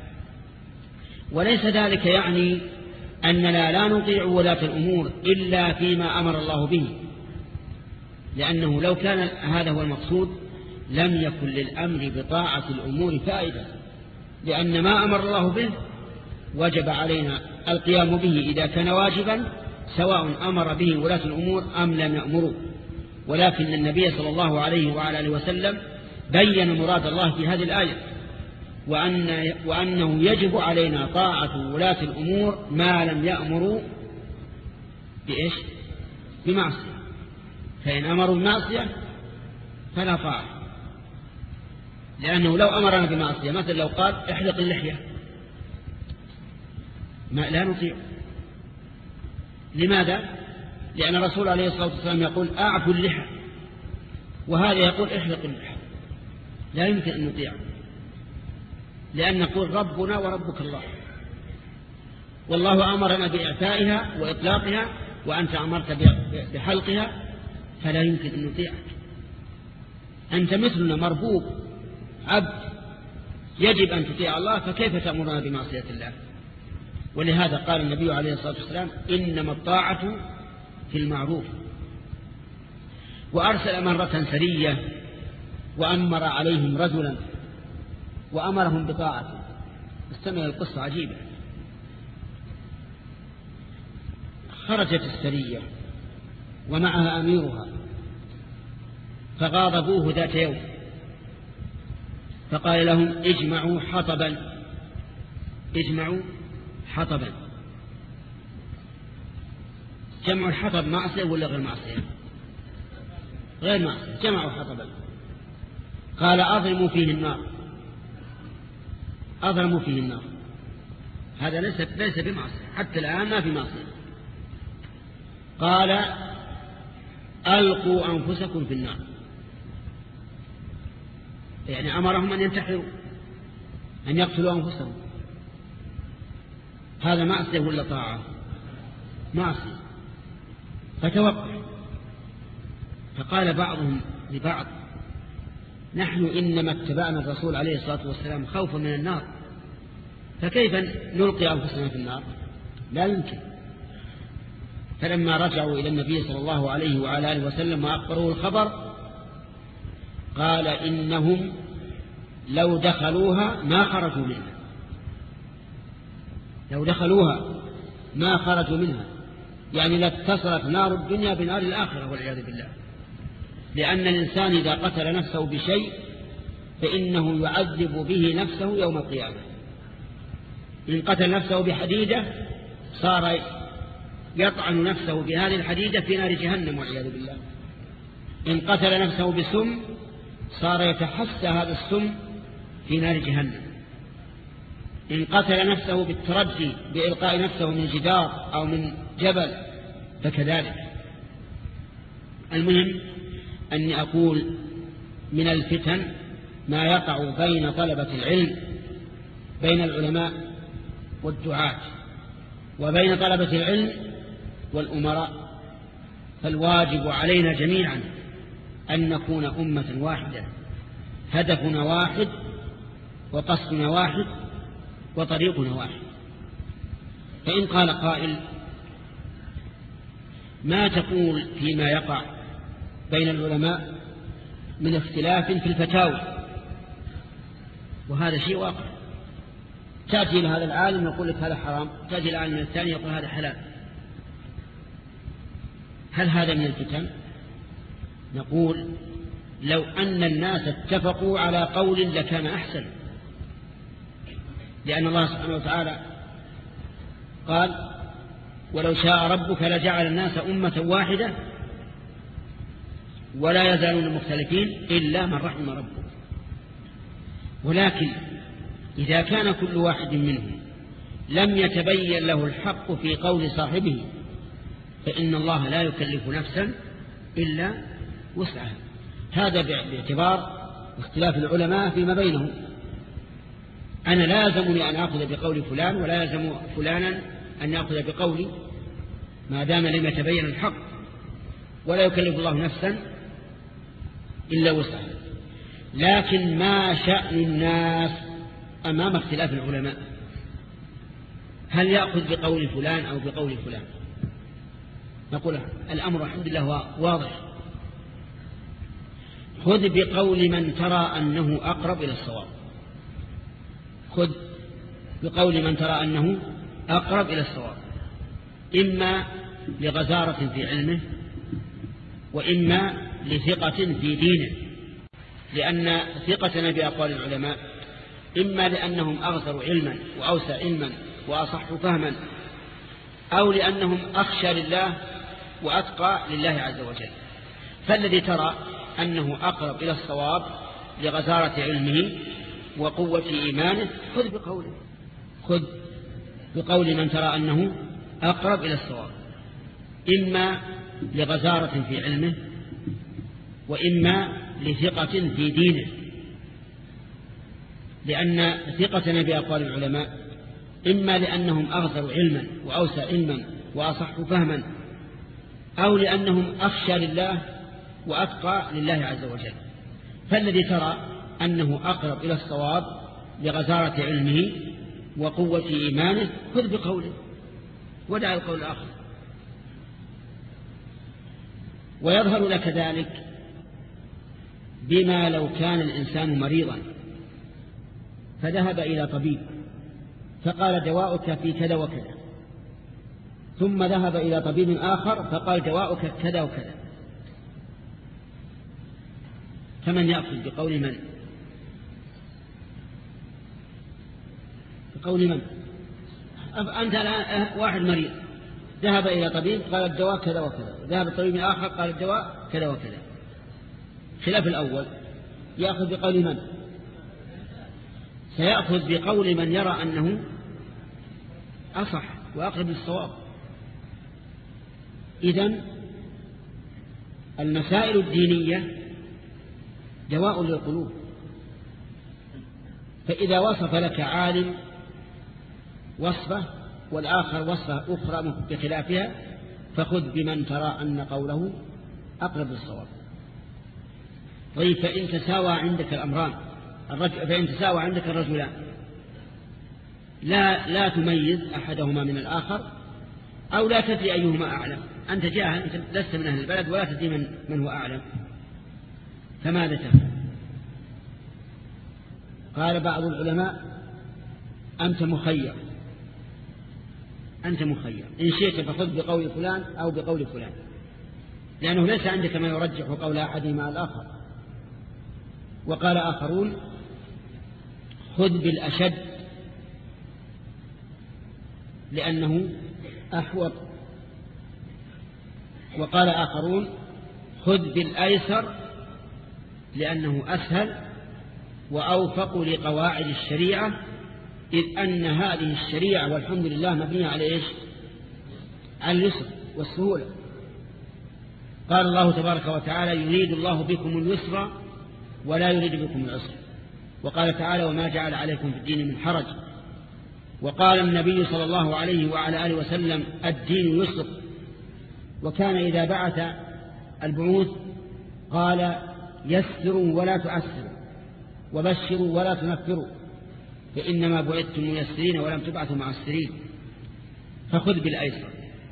B: وليس ذلك يعني أننا لا نطيع ولاة الأمور إلا فيما أمر الله به، لأنه لو كان هذا هو المقصود لم يكن للأمر بطاعة الأمور فائدة، لأن ما أمر الله به وجب علينا القيام به إذا كان واجبا، سواء أمر به ولاة الأمور أم لم يأمروا. ولكن النبي صلى الله عليه وعلى آله وسلم بين مراد الله في هذه الآية، وأن وأنه يجب علينا طاعة ولاة الأمور ما لم يأمروا بإيش؟ بمعصية. فإن أمروا بمعصية فلا طاعة، لأنه لو أمرنا بمعصية، مثل لو قال احلق اللحية ما لا نطيع. لماذا؟ لأن الرسول عليه الصلاة والسلام يقول أعفوا اللحى، وهذا يقول احلق اللحى، لا يمكن أن نطيع، لأن نقول ربنا وربك الله، والله أمرنا بإعفائها وإطلاقها وأنت أمرت بحلقها، فلا يمكن أن نطيعك. أنت مثلنا مربوب عبد، يجب أن تطيع الله، فكيف تأمرنا بمعصية الله؟ ولهذا قال النبي عليه الصلاة والسلام إنما الطاعة في المعروف. وأرسل مرة سرية وأمر عليهم رجلا وأمرهم بطاعته. استمع القصة عجيبة. خرجت السرية ومعها أميرها فغاضبوه ذات يوم، فقال لهم اجمعوا حطبا، اجمعوا حطبا. جمع الحطب معصية ولا غير معصية؟ غير معصية. جمعوا حطبا. قال أضرموا فيه النار، أضرموا فيه النار. هذا ليس ليس بمعصية، حتى الآن ما في معصية. قال ألقوا أنفسكم في النار، يعني أمرهم أن ينتحروا، أن يقتلوا أنفسهم. هذا معصية ولا طاعة؟ معصية. فتوقف. فقال بعضهم لبعض نحن إنما اتبعنا الرسول عليه الصلاة والسلام خوفا من النار، فكيف نلقي أنفسنا في النار؟ لا يمكن. فلما رجعوا إلى النبي صلى الله عليه وعلى آله وسلم وأخبروه الخبر قال إنهم لو دخلوها ما خرجوا منها، لو دخلوها ما خرجوا منها، يعني لاتصلت نار الدنيا بنار الآخرة والعياذ بالله. لأن الإنسان إذا قتل نفسه بشيء فإنه يعذب به نفسه يوم القيامة. إن قتل نفسه بحديدة صار يطعن نفسه بهذه الحديدة في نار جهنم والعياذ بالله. إن قتل نفسه بسم صار يتحسى هذا السم في نار جهنم. إن قتل نفسه بالتردي بإلقاء نفسه من جدار أو من جبل فكذلك. المهم أني أقول من الفتن ما يقع بين طلبة العلم، بين العلماء والدعاة، وبين طلبة العلم والأمراء. فالواجب علينا جميعا أن نكون أمة واحدة، هدفنا واحد وقصدنا واحد وطريقنا واحد. فإن قال قائل ما تقول فيما يقع بين العلماء من اختلاف في الفتاوى؟ وهذا شيء واقع. تأتي لهذا العالم يقول لك هذا حرام، تأتي العالم الثاني يقول هذا حلال. هل هذا من الفتن؟ نقول لو أن الناس اتفقوا على قول لكان أحسن، لأن الله سبحانه وتعالى قال ولو شاء ربك لجعل الناس أمة واحدة ولا يزالون مختلفين إلا من رحم ربك. ولكن إذا كان كل واحد منهم لم يتبين له الحق في قول صاحبه فإن الله لا يكلف نفسا إلا وسعها. هذا باعتبار اختلاف العلماء فيما بينهم. أنا لازمني أن أخذ بقول فلان ولا يلزم فلانا أن يأخذ بقولي ما دام لم يتبين الحق، ولا يكلف الله نفسا إلا وسعها. لكن ما شأن الناس أمام اختلاف العلماء؟ هل يأخذ بقول فلان أو بقول فلان؟ نقول الأمر الحمد لله واضح. خذ بقول من ترى أنه أقرب إلى الصواب، خذ بقول من ترى أنه أقرب إلى الصواب، إما لغزارة في علمه وإما لثقة في دينه. لأن ثقتنا بأقوال العلماء إما لأنهم أغزر علما وأوسع علما وأصح فهما، أو لأنهم أخشى لله وأتقى لله عز وجل. فالذي ترى أنه أقرب إلى الصواب لغزارة علمه وقوة إيمانه خذ بقوله، خذ بقول من ترى أنه أقرب إلى الصواب، إما لغزارة في علمه وإما لثقة في دينه، لأن ثقتنا بأقوال العلماء إما لأنهم أغزروا علما وأوسع علما وأصح فهما، أو لأنهم أخشى لله وأتقى لله عز وجل. فالذي ترى أنه أقرب إلى الصواب لغزارة علمه وقوة إيمانه خذ بقوله ودع القول الآخر. ويظهر لك ذلك بما لو كان الإنسان مريضا فذهب إلى طبيب فقال دواؤك في كذا وكذا، ثم ذهب إلى طبيب آخر فقال دواؤك كذا وكذا، فمن يأخذ بقول من؟ بقول من؟ أنت الآن واحد مريض ذهب إلى طبيب قال الدواء كذا وكذا، ذهب الطبيب آخر قال الدواء كذا وكذا، خلاف الأول يأخذ بقول من؟ سيأخذ بقول من يرى أنه أصح وأقرب للصواب. إذن المسائل الدينية دواء للقلوب، فإذا وصف لك عالم وصفه والآخر وصفه أخرى بخلافها فخذ بمن ترى أن قوله أقرب للصواب. طيب فإن تساوى عندك الأمران، فإن تساوى عندك الرجلان لا لا تميز أحدهما من الآخر أو لا تدري أيهما أعلم، أنت جاهل، أنت لست من أهل البلد ولا تدري من, من هو أعلم، فماذا تفعل؟ قال بعض العلماء أنت مخير، أنت مخير إن شئت فخذ بقول فلان أو بقول فلان، لأنه ليس عندك ما يرجح قول أحدهما الآخر. وقال آخرون خذ بالأشد لأنه أحوط، وقال آخرون خذ بالأيسر لأنه أسهل وأوفق لقواعد الشريعة، إذ أن هذه الشريعة والحمد لله مبنية على إيش؟ على اليسر والسهولة. قال الله تبارك وتعالى يريد الله بكم اليسر ولا يريد بكم العسر، وقال تعالى وما جعل عليكم في الدين من حرج، وقال النبي صلى الله عليه وعلى آله وسلم الدين يسر، وكان إذا بعث البعوث قال يسروا ولا تعسروا وبشروا ولا تنفروا فإنما بعثتم ميسرين ولم تبعثوا معسرين، فخذ بالأيسر.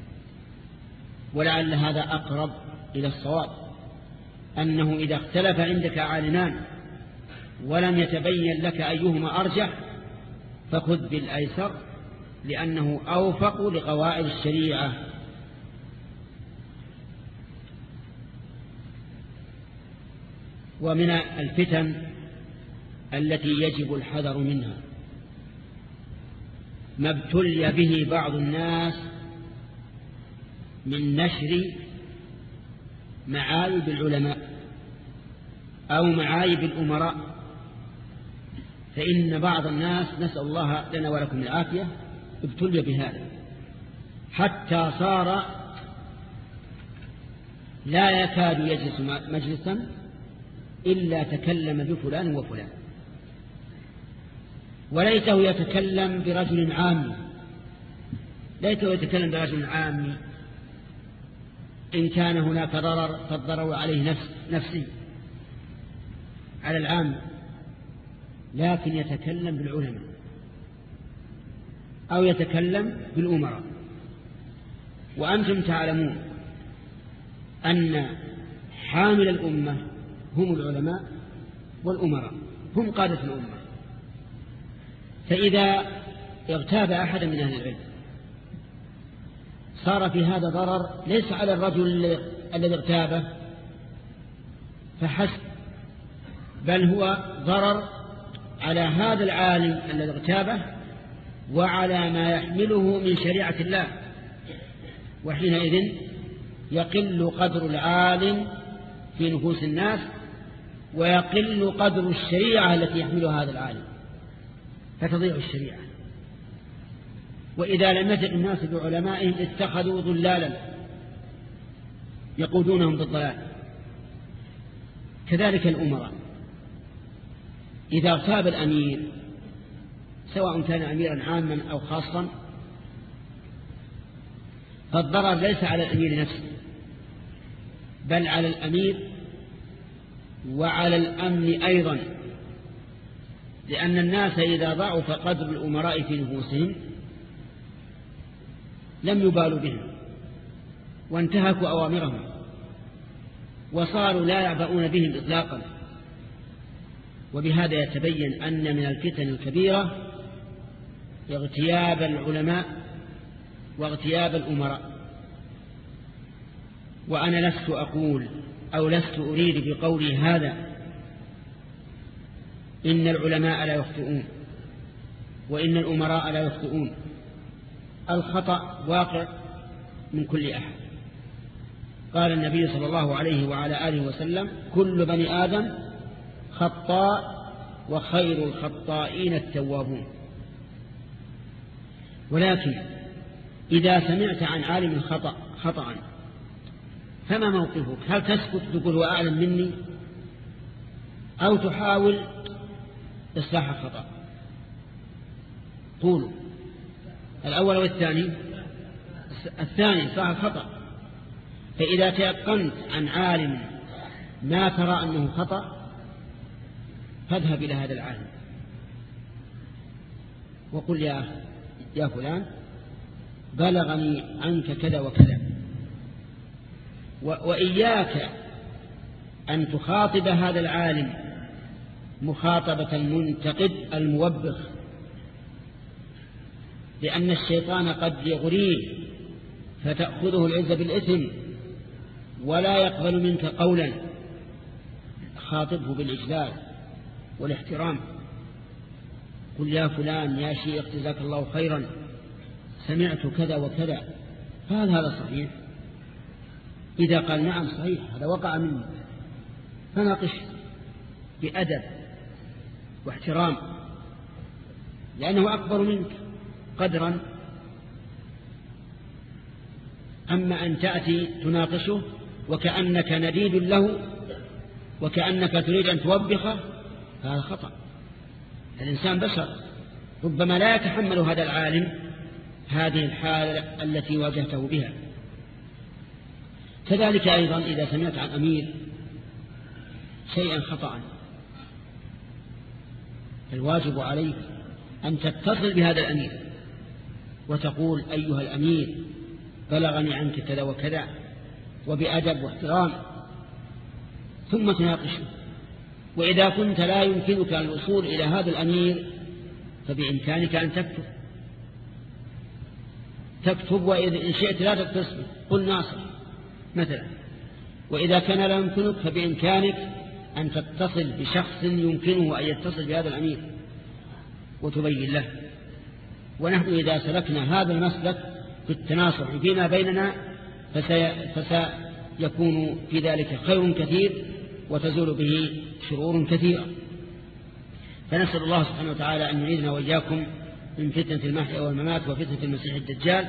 B: ولعل هذا أقرب إلى الصواب، أنه إذا اختلف عندك عالمان ولم يتبين لك أيهما أرجح فخذ بالأيسر لأنه أوفق لقواعد الشريعة. ومن الفتن التي يجب الحذر منها ما ابتلي به بعض الناس من نشر معايب العلماء أو معايب الأمراء، فإن بعض الناس نسأل الله لنا ولكم العافية ابتلي بهذا حتى صار لا يكاد يجلس مجلسا إلا تكلم بفلان وفلان، وليته يتكلم برجل عامي، ليته يتكلم برجل عامي إن كان هناك ضرر فالضرر عليه نفس نفسي على العام، لكن يتكلم بالعلماء أو يتكلم بالأمراء. وأنتم تعلمون أن حامل الأمة هم العلماء والأمراء، هم قادة الأمة، فإذا اغتاب أحد من أهل العلم صار في هذا ضرر ليس على الرجل الذي اغتابه فحسب، بل هو ضرر على هذا العالم الذي اغتابه وعلى ما يحمله من شريعة الله، وحينئذ يقل قدر العالم في نفوس الناس ويقل قدر الشريعة التي يحملها هذا العالم فتضيع الشريعة. وإذا لم يثق الناس بعلمائهم اتخذوا ضلالا يقودونهم بالضلال. كذلك الأمراء إذا اغتاب الأمير سواء كان أميرا عاما أو خاصا فالضرر ليس على الأمير نفسه بل على الأمير وعلى الأمن أيضا، لأن الناس إذا ضعف قدر الأمراء في نفوسهم لم يبالوا بهم وانتهكوا أوامرهم وصاروا لا يعبؤون بهم إطلاقا. وبهذا يتبين أن من الفتن الكبيرة اغتياب العلماء واغتياب الأمراء. وأنا لست أقول أو لست أريد بقولي هذا إن العلماء لا يخطئون وإن الأمراء لا يخطئون، الخطأ واقع من كل أحد. قال النبي صلى الله عليه وعلى آله وسلم: كل بني آدم خطاء وخير الخطائين التوابون. ولكن إذا سمعت عن عالم خطأ خطأ فما موقفك؟ هل تسكت تقول هو أعلم مني أو تحاول إصلاح الخطأ؟ قولوا الأول والثاني. الثاني إصلاح الخطأ. فإذا تيقنت عن عالم ما ترى أنه خطأ فاذهب إلى هذا العالم وقل: يا يا فلان بلغني عنك كذا وكذا. وإياك أن تخاطب هذا العالم مخاطبة المنتقد الموبخ، لأن الشيطان قد يغريه فتأخذه العزة بالإثم ولا يقبل منك قولا. خاطبه بالإجلال والاحترام. قل: يا فلان يا شيخ جزاك الله خيرا سمعت كذا وكذا، فهل هذا صحيح؟ إذا قال نعم صحيح هذا وقع مني فناقش بأدب واحترام، لأنه أكبر منك قدرا. أما أن تأتي تناقشه وكأنك نديد له وكأنك تريد أن توبخه فهذا خطأ. الإنسان بشر ربما لا يتحمل هذا العالم هذه الحالة التي واجهته بها. كذلك أيضا إذا سمعت عن أمير شيئا خطأ الواجب عليك أن تتصل بهذا الأمير وتقول: أيها الأمير بلغني عنك كذا وكذا، وبأدب واحترام، ثم تناقشه. وإذا كنت لا يمكنك الوصول إلى هذا الأمير فبإمكانك أن تكتب تكتب وإذا إن شئت لا تتصل قل ناصر مثلا. وإذا كان لا يمكنك فبإمكانك أن تتصل بشخص يمكنه أن يتصل بهذا الأمير وتبين له. ونحن إذا سلكنا هذا المسلك في التناصح فيما بيننا فسيكون في ذلك خير كثير وتزول به شرور كثيرة. فنسأل الله سبحانه وتعالى أن يعيذنا وإياكم من فتنة المحيا والممات وفتنة المسيح الدجال.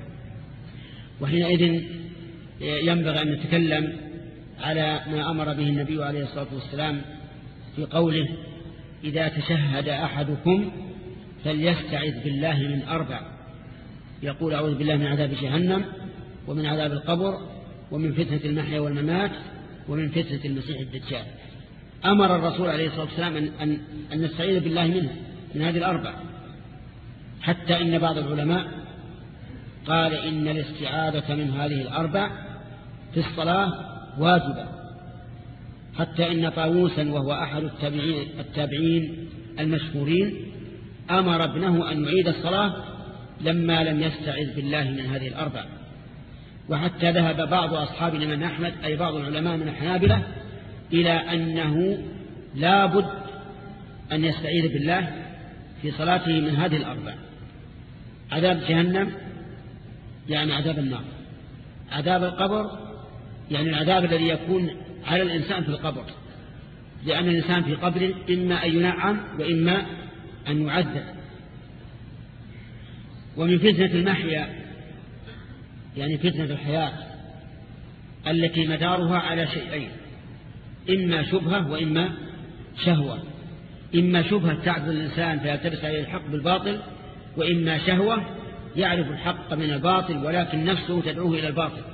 B: وحينئذ ينبغي أن نتكلم على ما أمر به النبي عليه الصلاة والسلام في قوله: إذا تشهد أحدكم فليستعذ بالله من أربع. يقول: أعوذ بالله من عذاب جهنم ومن عذاب القبر ومن فتنة المحيا والممات ومن فتنة المسيح الدجال. أمر الرسول عليه الصلاة والسلام أن, أن, أن نستعيذ بالله منه من هذه الأربع، حتى إن بعض العلماء قال إن الاستعاذة من هذه الأربع في الصلاة واجبة، حتى إن طاووسا وهو أحد التابعين, التابعين المشهورين أمر ابنه أن يعيد الصلاة لما لم يستعذ بالله من هذه الأربع. وحتى ذهب بعض أصحاب الإمام أحمد أي بعض العلماء من الحنابلة إلى أنه لا بد أن يستعيذ بالله في صلاته من هذه الأربع: عذاب جهنم يعني عذاب النار، عذاب القبر يعني العذاب الذي يكون على الإنسان في القبر، لأن الإنسان في قبر إما أن ينعم وإما أن يعذب. ومن فتنة المحيا يعني فتنة الحياة التي مدارها على شيئين، إما شبهة وإما شهوة. إما شبهة تعذر الإنسان فيلتبس عليه الحق بالباطل، وإما شهوة يعرف الحق من الباطل ولكن نفسه تدعوه إلى الباطل.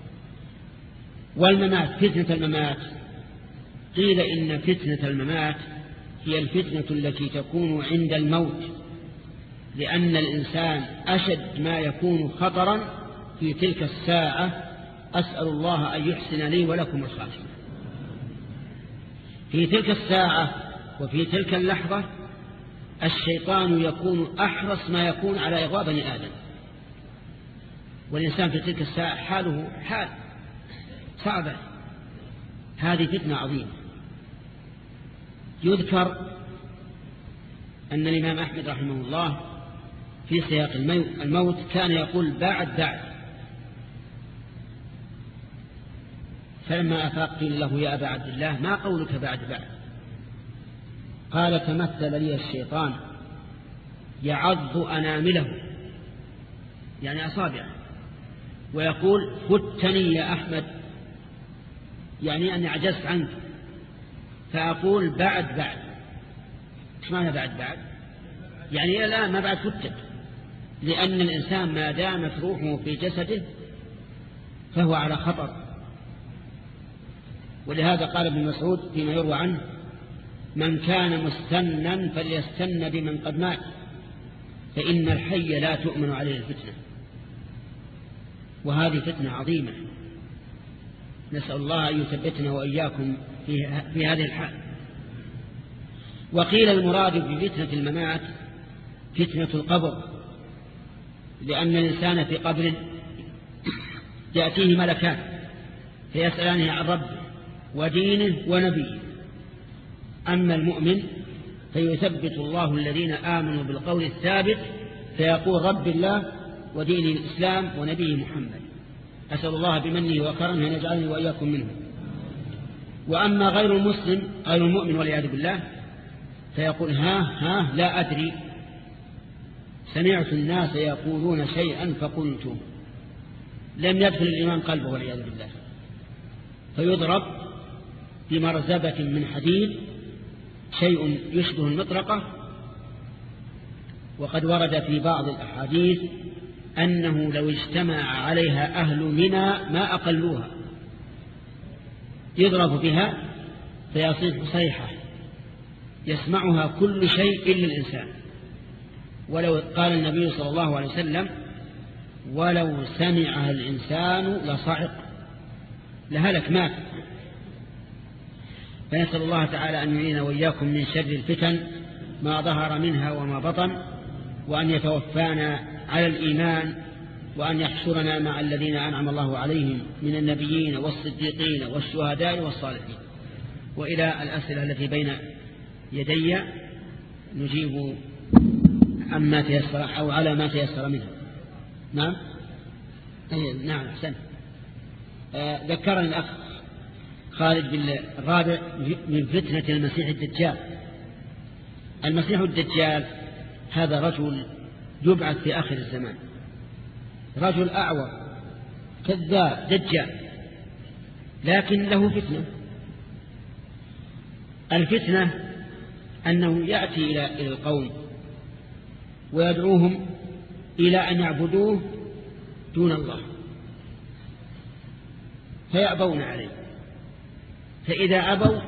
B: والممات، فتنة الممات، قيل إن فتنة الممات هي الفتنة التي تكون عند الموت، لأن الإنسان أشد ما يكون خطرا في تلك الساعة. أسأل الله أن يحسن لي ولكم الخاتمة. في تلك الساعة وفي تلك اللحظة الشيطان يكون أحرص ما يكون على إغواء بني آدم، والإنسان في تلك الساعة حاله حال صعبة. هذه فتنة عظيمة. يذكر أن الإمام أحمد رحمه الله في سياق الموت كان يقول بعد بعد، فلما أفاق قيل له يا أبا عبد الله ما قولك بعد بعد؟ قال تمثل لي الشيطان يعض أنامله يعني أصابعه ويقول فتني يا أحمد، يعني أني عجزت عنك، فأقول بعد بعد. إيش معنى بعد بعد؟ يعني لا ما بعد فتت، لأن الإنسان ما دامت روحه في جسده فهو على خطر. ولهذا قال ابن مسعود فيما يروى عنه من كان مستنا فليستن بمن قد مات فإن الحي لا تؤمن عليه الفتنة. وهذه فتنة عظيمة، نسأل الله أن يثبتنا وإياكم في, في هذه الحال. وقيل المراد بفتنة الممات فتنة القبر، لأن الإنسان في قبر يأتيه ملكان فيسألانه عن ربه ودينه ونبيه. أما المؤمن فيثبت الله الذين آمنوا بالقول الثابت فيقول رب الله ودين الإسلام ونبيه محمد. أسأل الله بمنه وكرمه أن يجعلني وإياكم منه. وأما غير المسلم غير المؤمن والعياذ بالله فيقول ها ها لا أدري، سمعت الناس يقولون شيئا فقلت، لم يدخل الإيمان قلبه والعياذ بالله، فيضرب بمرزبة من حديد شيء يشبه المطرقة. وقد ورد في بعض الأحاديث أنه لو اجتمع عليها أهل منى ما أقلوها، يضرب بها فيصيح صيحة يسمعها كل شيء إلا الإنسان. ولو قال النبي صلى الله عليه وسلم ولو سمعها الإنسان لصعق لهلك مات. فنسأل الله تعالى أن يعين وإياكم من شر الفتن ما ظهر منها وما بطن، وأن يتوفانا على الإيمان، وأن يحشرنا مع الذين أنعم الله عليهم من النبيين والصديقين والشهداء والصالحين. وإلى الأسئلة التي بين يدي نجيب عما تيسر أو على ما تيسر منها. نعم نعم أحسن. آه ذكرني الأخ خالد بالرابع من فتنة المسيح الدجال. المسيح الدجال هذا رجل يبعث في آخر الزمان، رجل أعور كذاب دجال، لكن له فتنة. الفتنة أنه يأتي إلى القوم ويدعوهم إلى أن يعبدوه دون الله فيأبون عليه، فإذا أبوا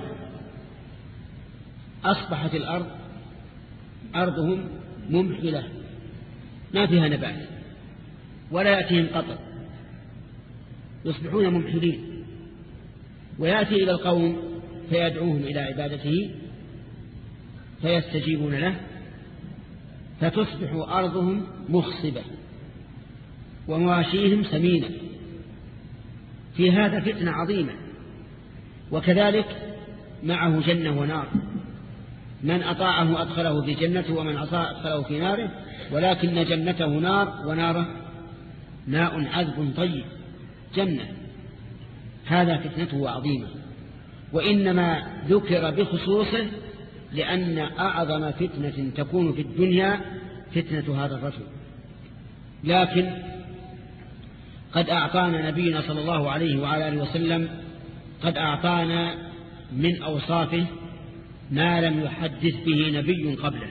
B: أصبحت الأرض أرضهم ممحلة ما فيها نبات ولا يأتيهم قطر، يصبحون ممحلين. ويأتي إلى القوم فيدعوهم إلى عبادته فيستجيبون له فتصبح أرضهم مخصبة ومواشيهم سمينة. في هذا فتنة عظيمة. وكذلك معه جنة ونار، من أطاعه أدخله في جنته ومن عصى أدخله في ناره، ولكن جنته نار وناره ماء عذب طيب جنة. هذا فتنته عظيمة، وإنما ذكر بخصوصه لأن أعظم فتنة تكون في الدنيا فتنة هذا الرجل، لكن قد أعطانا نبينا صلى الله عليه وعلى آله وسلم قد أعطانا من أوصافه ما لم يحدث به نبي قبله.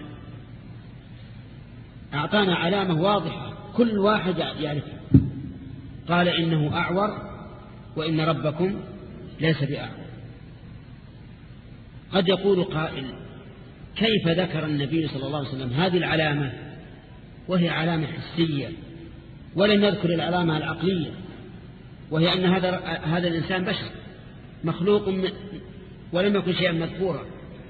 B: أعطانا علامة واضحة كل واحد يعرفها، قال إنه أعور وإن ربكم ليس بأعور. قد يقول قائل كيف ذكر النبي صلى الله عليه وسلم هذه العلامة وهي علامة حسية ولم يذكر العلامة العقلية، وهي أن هذا هذا الإنسان بشر مخلوق ولم يكن شيئا مذكورا؟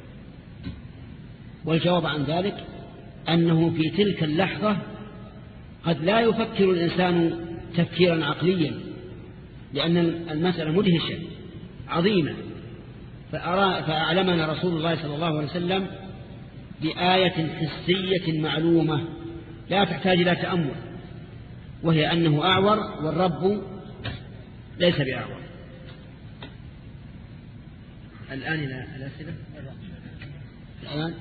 B: والجواب عن ذلك أنه في تلك اللحظة قد لا يفكر الإنسان تفكيرا عقليا، لأن المسألة مدهشة عظيمة. فأعلمنا رسول الله صلى الله عليه وسلم بآية حسية معلومة لا تحتاج إلى تأمل، وهي أنه أعور والرب ليس بأعور. الآن إلى الأسئلة الآن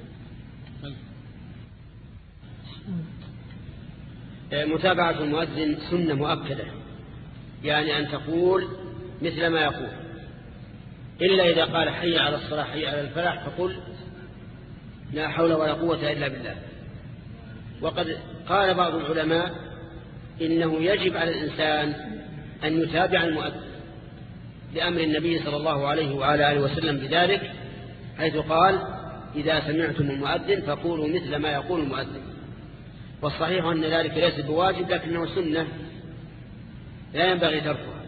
A: متابعة المؤذن سنة مؤكدة، يعني أن تقول مثل ما يقول، إلا إذا قال حي على الصلاة حي على الفلاح فقل لا حول ولا قوة إلا بالله. وقد قال بعض العلماء إنه يجب على الإنسان أن يتابع المؤذن لأمر النبي صلى الله عليه وعلى آله وسلم بذلك، حيث قال إذا سمعتم المؤذن فقولوا مثل ما يقول المؤذن. والصحيح أن ذلك ليس بواجب لكنه سنة لا ينبغي تركها.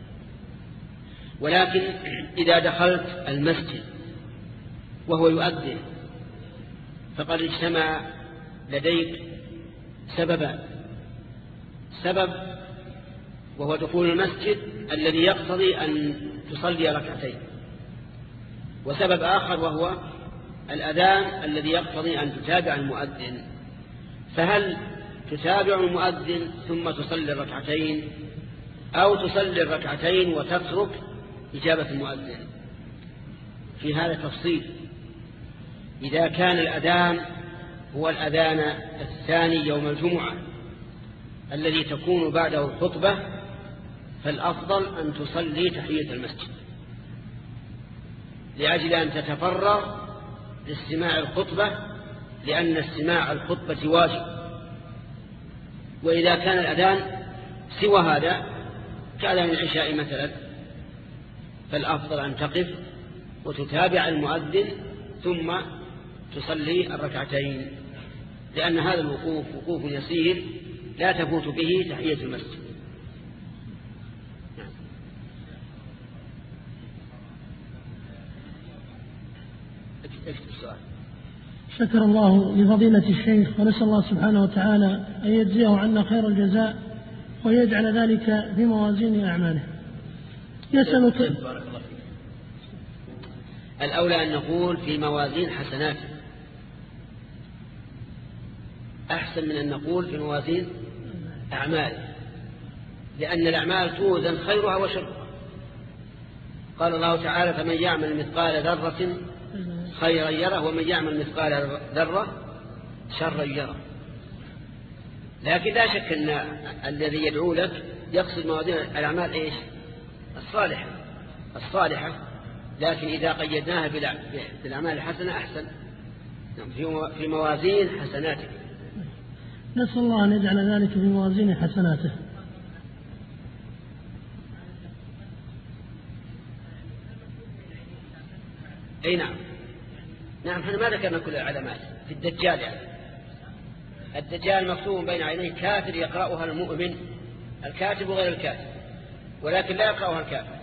A: ولكن إذا دخلت المسجد وهو يؤذن فقد اجتمع لديك سببان: سبب وهو دخول المسجد الذي يقتضي أن تصلي ركعتين، وسبب آخر وهو الأذان الذي يقتضي أن تتابع المؤذن. فهل تتابع المؤذن ثم تصلي الركعتين، أو تصلي الركعتين وتترك إجابة المؤذن؟ في هذا تفصيل. إذا كان الأذان هو الأذان الثاني يوم الجمعة الذي تكون بعده الخطبة، فالأفضل أن تصلي تحية المسجد لأجل أن تتفرغ لاستماع الخطبة، لأن استماع الخطبة واجب. وإذا كان الأذان سوى هذا كأذان العشاء مثلا، فالأفضل أن تقف وتتابع المؤذن ثم تصلي الركعتين، لأن هذا الوقوف وقوف يسير لا تفوت به تحية المسجد.
C: شكر الله لفضيلة الشيخ، ونسأل الله سبحانه وتعالى أن يجزيه عنا خير الجزاء ويجعل ذلك في موازين أعماله. يسألك
A: بارك الله فيك. الأولى أن نقول في موازين حسناته، أحسن من أن نقول في موازين أعماله، لأن الأعمال توزن خيرها وشرها. قال الله تعالى: فمن يعمل مثقال ذرة خيرا يره ومن يعمل مثقال ذرة شرا يره. لكن لا شك أن الذي يدعو لك يقصد موازين الأعمال إيش؟ الصالحة الصالحة لكن إذا قيدناها بالأعمال الحسنة أحسن، في موازين حسناتك.
C: نسأل الله أن يجعل ذلك في موازين حسناته.
A: أي نعم نعم احنا ما ذكرنا كل العلامات. في الدجال يعني الدجال مكتوب بين عينيه كافر يقرأها المؤمن، الكاتب وغير الكاتب، ولكن لا يقرأها الكافر.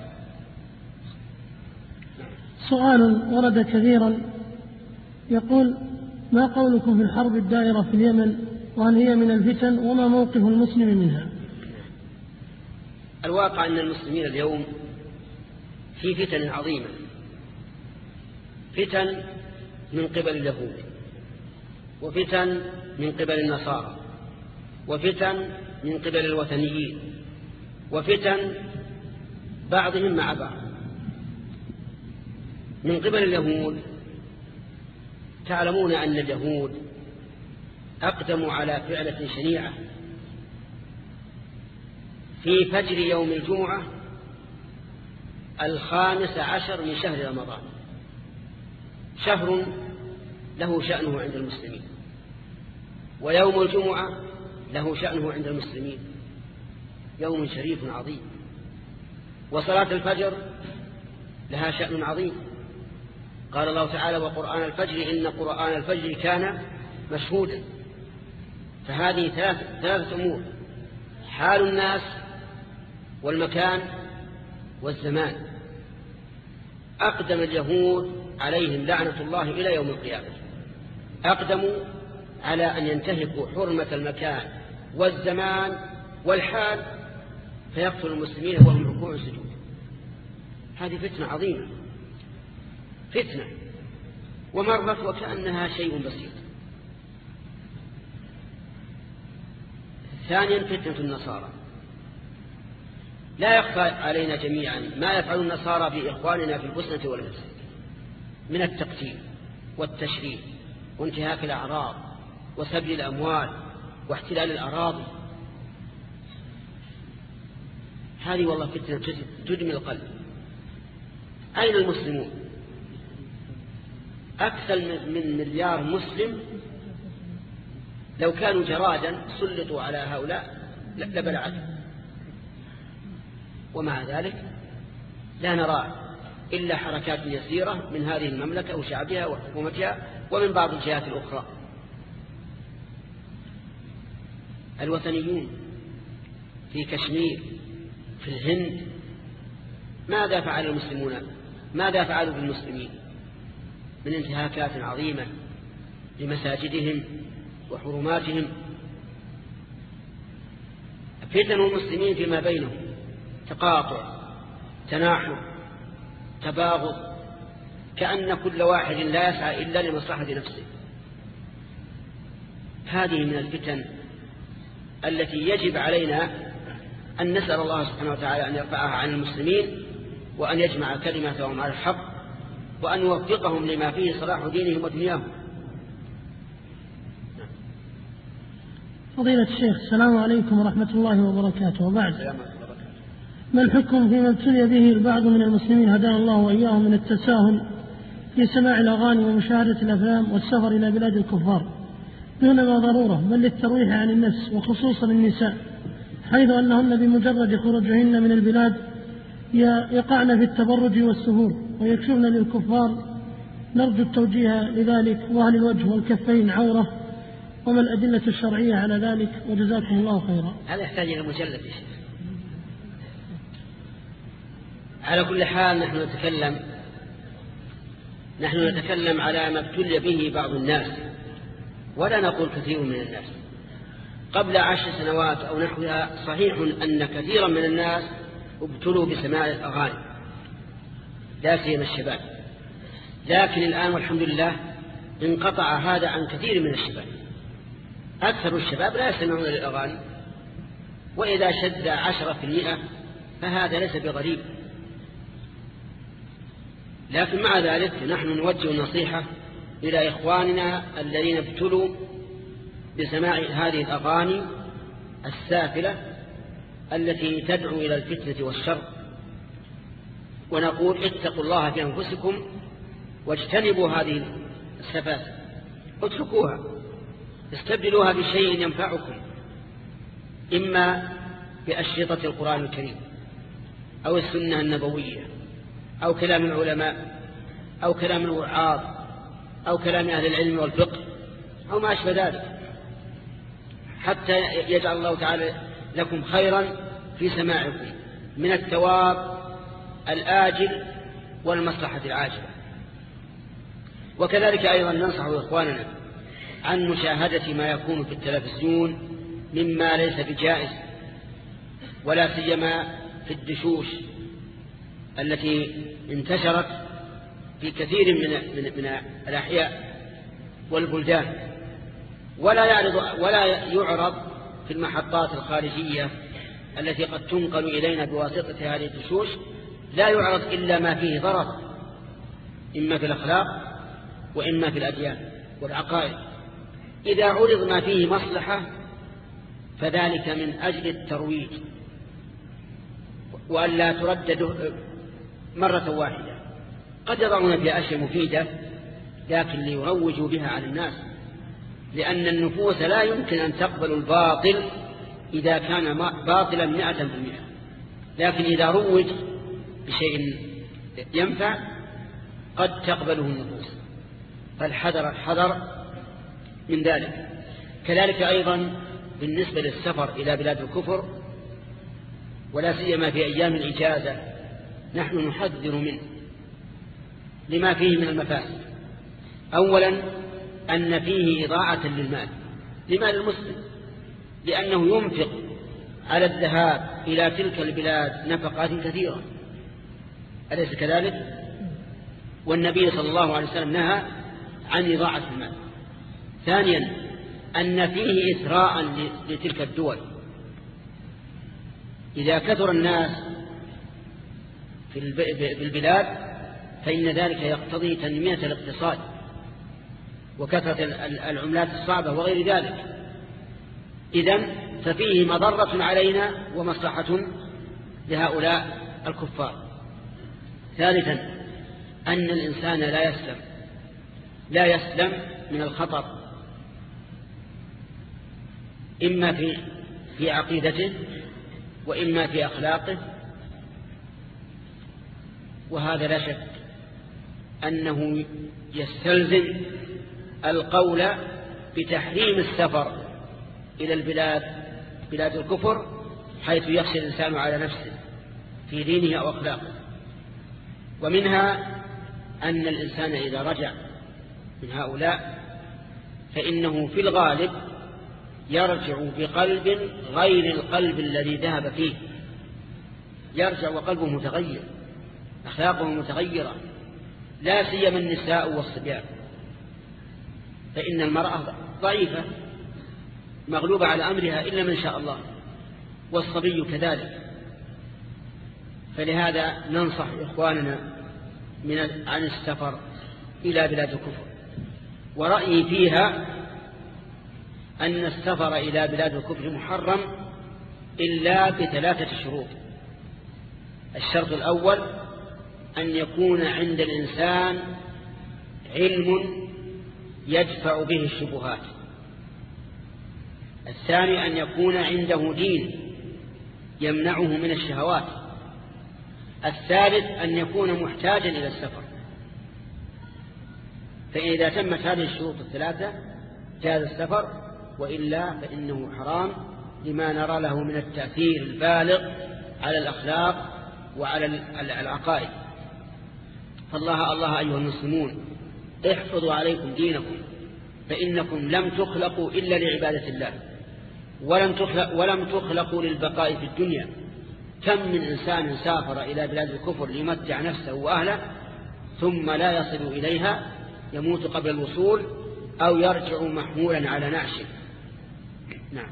C: سؤال ورد كثيرا يقول: ما قولكم في الحرب الدائرة في اليمن، وهل هي من الفتن، وما موقف المسلم منها؟
A: الواقع أن المسلمين اليوم في فتن عظيمة، فتن من قبل اليهود، وفتن من قبل النصارى، وفتن من قبل الوثنيين، وفتن بعضهم مع بعض. من قبل اليهود تعلمون أن اليهود أقدموا على فعلة شنيعة في فجر يوم الجمعة الخامس عشر من شهر رمضان، شهر له شأنه عند المسلمين، ويوم الجمعة له شأنه عند المسلمين، يوم شريف عظيم. وصلاة الفجر لها شأن عظيم، قال الله تعالى: وقرآن الفجر إن قرآن الفجر كان مشهودا. فهذه ثلاثة, ثلاثة أمور: حال الناس والمكان والزمان. أقدم اليهود عليهم لعنة الله إلى يوم القيامة، أقدموا على أن ينتهكوا حرمة المكان والزمان والحال فيقتل المسلمين وهم ركوع السجود. هذه فتنة عظيمة، فتنة ومرت وكأنها شيء بسيط. ثانيا فتنة النصارى. لا يخفى علينا جميعا ما يفعل النصارى بإخواننا في البوسنة والهرسك من التقتيل والتشريد وانتهاك الأعراض وسبي الأموال واحتلال الأراضي. هذه والله فتنة تدمي القلب. أين المسلمون؟ أكثر من مليار مسلم لو كانوا جرادا سلطوا على هؤلاء لبلعتهم، ومع ذلك لا نرى إلا حركات يسيرة من هذه المملكة وشعبها وحكومتها ومن بعض الجهات الأخرى. الوثنيون في كشمير في الهند ماذا فعل المسلمون؟ ماذا فعلوا بالمسلمين من انتهاكات عظيمة لمساجدهم وحرماتهم؟ فتن المسلمين فيما بينهم تقاطع، تناحر، تباغض، كأن كل واحد لا يسعى إلا لمصلحة نفسه. هذه من الفتن التي يجب علينا أن نسأل الله سبحانه وتعالى أن يرفعها عن المسلمين وأن يجمع كلمتهم على الحق وأن يوفقهم لما فيه صلاح دينهم ودنياهم.
C: فضيلة الشيخ، السلام عليكم ورحمة الله وبركاته. وبعد، ما الحكم فيما ابتلي به البعض من المسلمين هدانا الله وإياهم من التساهل في سماع الأغاني ومشاهدة الأفلام والسفر إلى بلاد الكفار دون ما ضرورة، بل للترويح عن النفس وخصوصا النساء، حيث أنهن بمجرد خروجهن من البلاد يقعن في التبرج والسهور ويكشفن للكفار؟ نرجو التوجيه لذلك، وهل الوجه والكفين عورة؟ وما الأدلة الشرعية على ذلك؟ وجزاكم الله خيرا.
A: هذا يحتاج إلى مجلد. على كل حال نحن نتكلم نحن نتكلم على ما ابتلي به بعض الناس، ولا نقول كثير من الناس. قبل عشر سنوات أو نحوها صحيح أن كثيرا من الناس ابتلوا بسماع الأغاني، لا سيما الشباب، لكن الآن والحمد لله انقطع هذا عن كثير من الشباب. أكثر الشباب لا يستمعون للأغاني، وإذا شد عشرة في المئة فهذا ليس بغريب. لكن مع ذلك نحن نوجه النصيحة إلى إخواننا الذين ابتلوا بسماع هذه الأغاني السافلة التي تدعو إلى الفتنة والشر، ونقول: اتقوا الله في أنفسكم واجتنبوا هذه السفاسف، اتركوها، استبدلوها بشيء ينفعكم، إما بأشرطة القرآن الكريم أو السنة النبوية أو كلام العلماء أو كلام الوعاظ أو كلام أهل العلم والفقه أو ما أشبه ذلك، حتى يجعل الله تعالى لكم خيرا في سماعكم من الثواب الآجل والمصلحة العاجلة. وكذلك أيضا ننصح إخواننا عن مشاهدة ما يكون في التلفزيون مما ليس بجائز، ولا سيما في الدشوش التي انتشرت في كثير من من, من الأحياء والبلدان، ولا يعرض ولا يعرض في المحطات الخارجية التي قد تنقل إلينا بواسطة هذه الدشوش، لا يعرض إلا ما فيه ضرر، إما في الأخلاق وإما في الأديان والعقائد. إذا عرض ما فيه مصلحة فذلك من أجل الترويج وأن لا تردد مرة واحدة. قد يضعون فيها أشياء مفيدة لكن ليروجوا بها على الناس، لأن النفوس لا يمكن أن تقبل الباطل إذا كان باطلا مئة بالمئة، لكن إذا روج بشيء ينفع قد تقبله النفوس، فالحذر الحذر من ذلك. كذلك أيضا بالنسبة للسفر إلى بلاد الكفر ولا سيما في أيام الإجازة نحن نحذر منه لما فيه من المفاسد. أولا أن فيه إضاعة للمال لمال المسلم، لأنه ينفق على الذهاب إلى تلك البلاد نفقات كثيرة، أليس كذلك؟ والنبي صلى الله عليه وسلم نهى عن إضاعة المال. ثانيا أن فيه إثراء لتلك الدول، إذا كثر الناس في البلاد فإن ذلك يقتضي تنمية الاقتصاد وكثرة العملات الصعبة وغير ذلك. إذن ففيه مضرة علينا ومصلحة لهؤلاء الكفار. ثالثا أن الإنسان لا يسلم لا يسلم من الخطر، إما في في عقيدته وإما في أخلاقه، وهذا لا شك أنه يستلزم القول بتحريم السفر إلى البلاد بلاد الكفر، حيث يخشى الإنسان على نفسه في دينه أو أخلاقه. ومنها أن الإنسان إذا رجع من هؤلاء فإنه في الغالب يرجع بقلب غير القلب الذي ذهب فيه، يرجع وقلبه متغير، أخلاقه متغيرة، لا سيما النساء والصبيان، فإن المرأة ضعيفة مغلوبة على أمرها إلا من شاء الله، والصبي كذلك. فلهذا ننصح إخواننا من عن السفر إلى بلاد الكفر. ورأيي فيها أن السفر إلى بلاد الكفر محرم إلا بثلاثة شروط. الشرط الأول أن يكون عند الإنسان علم يدفع به الشبهات. الثاني أن يكون عنده دين يمنعه من الشهوات. الثالث أن يكون محتاجا إلى السفر. فإذا تمت هذه الشروط الثلاثة جاز السفر، وإلا فإنه حرام لما نرى له من التأثير البالغ على الأخلاق وعلى العقائد. فالله الله أيها المسلمون احفظوا عليكم دينكم، فإنكم لم تخلقوا إلا لعبادة الله، ولم تخلق ولم تخلقوا للبقاء في الدنيا. كم من إنسان سافر إلى بلاد الكفر ليمتع نفسه وأهله ثم لا يصل إليها، يموت قبل الوصول أو يرجع محمولا على نعشه. نعم.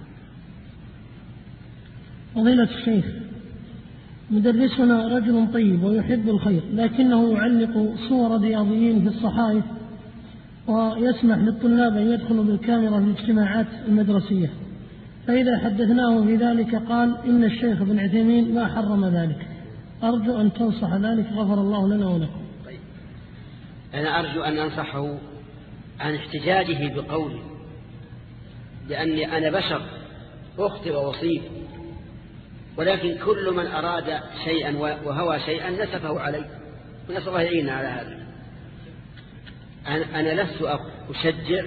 C: فضيلة الشيخ، مدرسنا رجل طيب ويحب الخير، لكنه يعلق صور رياضيين في الصحائف ويسمح للطلاب أن يدخلوا بالكاميرا في الاجتماعات المدرسية، فإذا حدثناه في ذلك قال إن الشيخ ابن عثيمين ما حرم ذلك. أرجو أن تنصح ذلك، غفر الله لنا ولكم.
A: طيب. أنا أرجو أن أنصحه عن احتجاجه بقولي، لأني أنا بشر أخطئ وأصيب، ولكن كل من أراد شيئا وهوى شيئا نسفه عليه، ونسأل الله يعيننا على هذا. أنا لست أشجع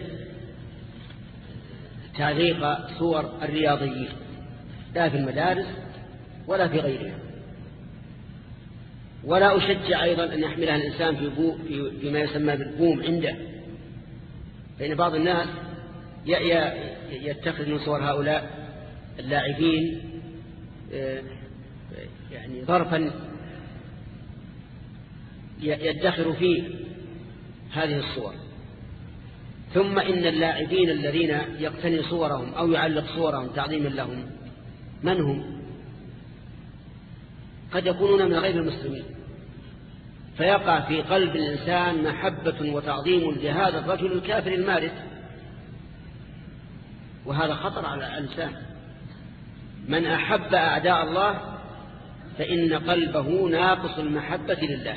A: تعليق صور الرياضيين لا في المدارس ولا في غيرها، ولا أشجع أيضا أن يحملها الإنسان في, بو في فيما يسمى بالبوم عنده، فإن بعض الناس يتخذ من صور هؤلاء اللاعبين يعني ظرفا يدخر فيه هذه الصور. ثم إن اللاعبين الذين يقتني صورهم أو يعلق صورهم تعظيما لهم من هم؟ قد يكونون من غير المسلمين، فيقع في قلب الإنسان محبة وتعظيم لهذا الرجل الكافر المارد، وهذا خطر على الإنسان. من أحب أعداء الله فإن قلبه ناقص المحبة لله.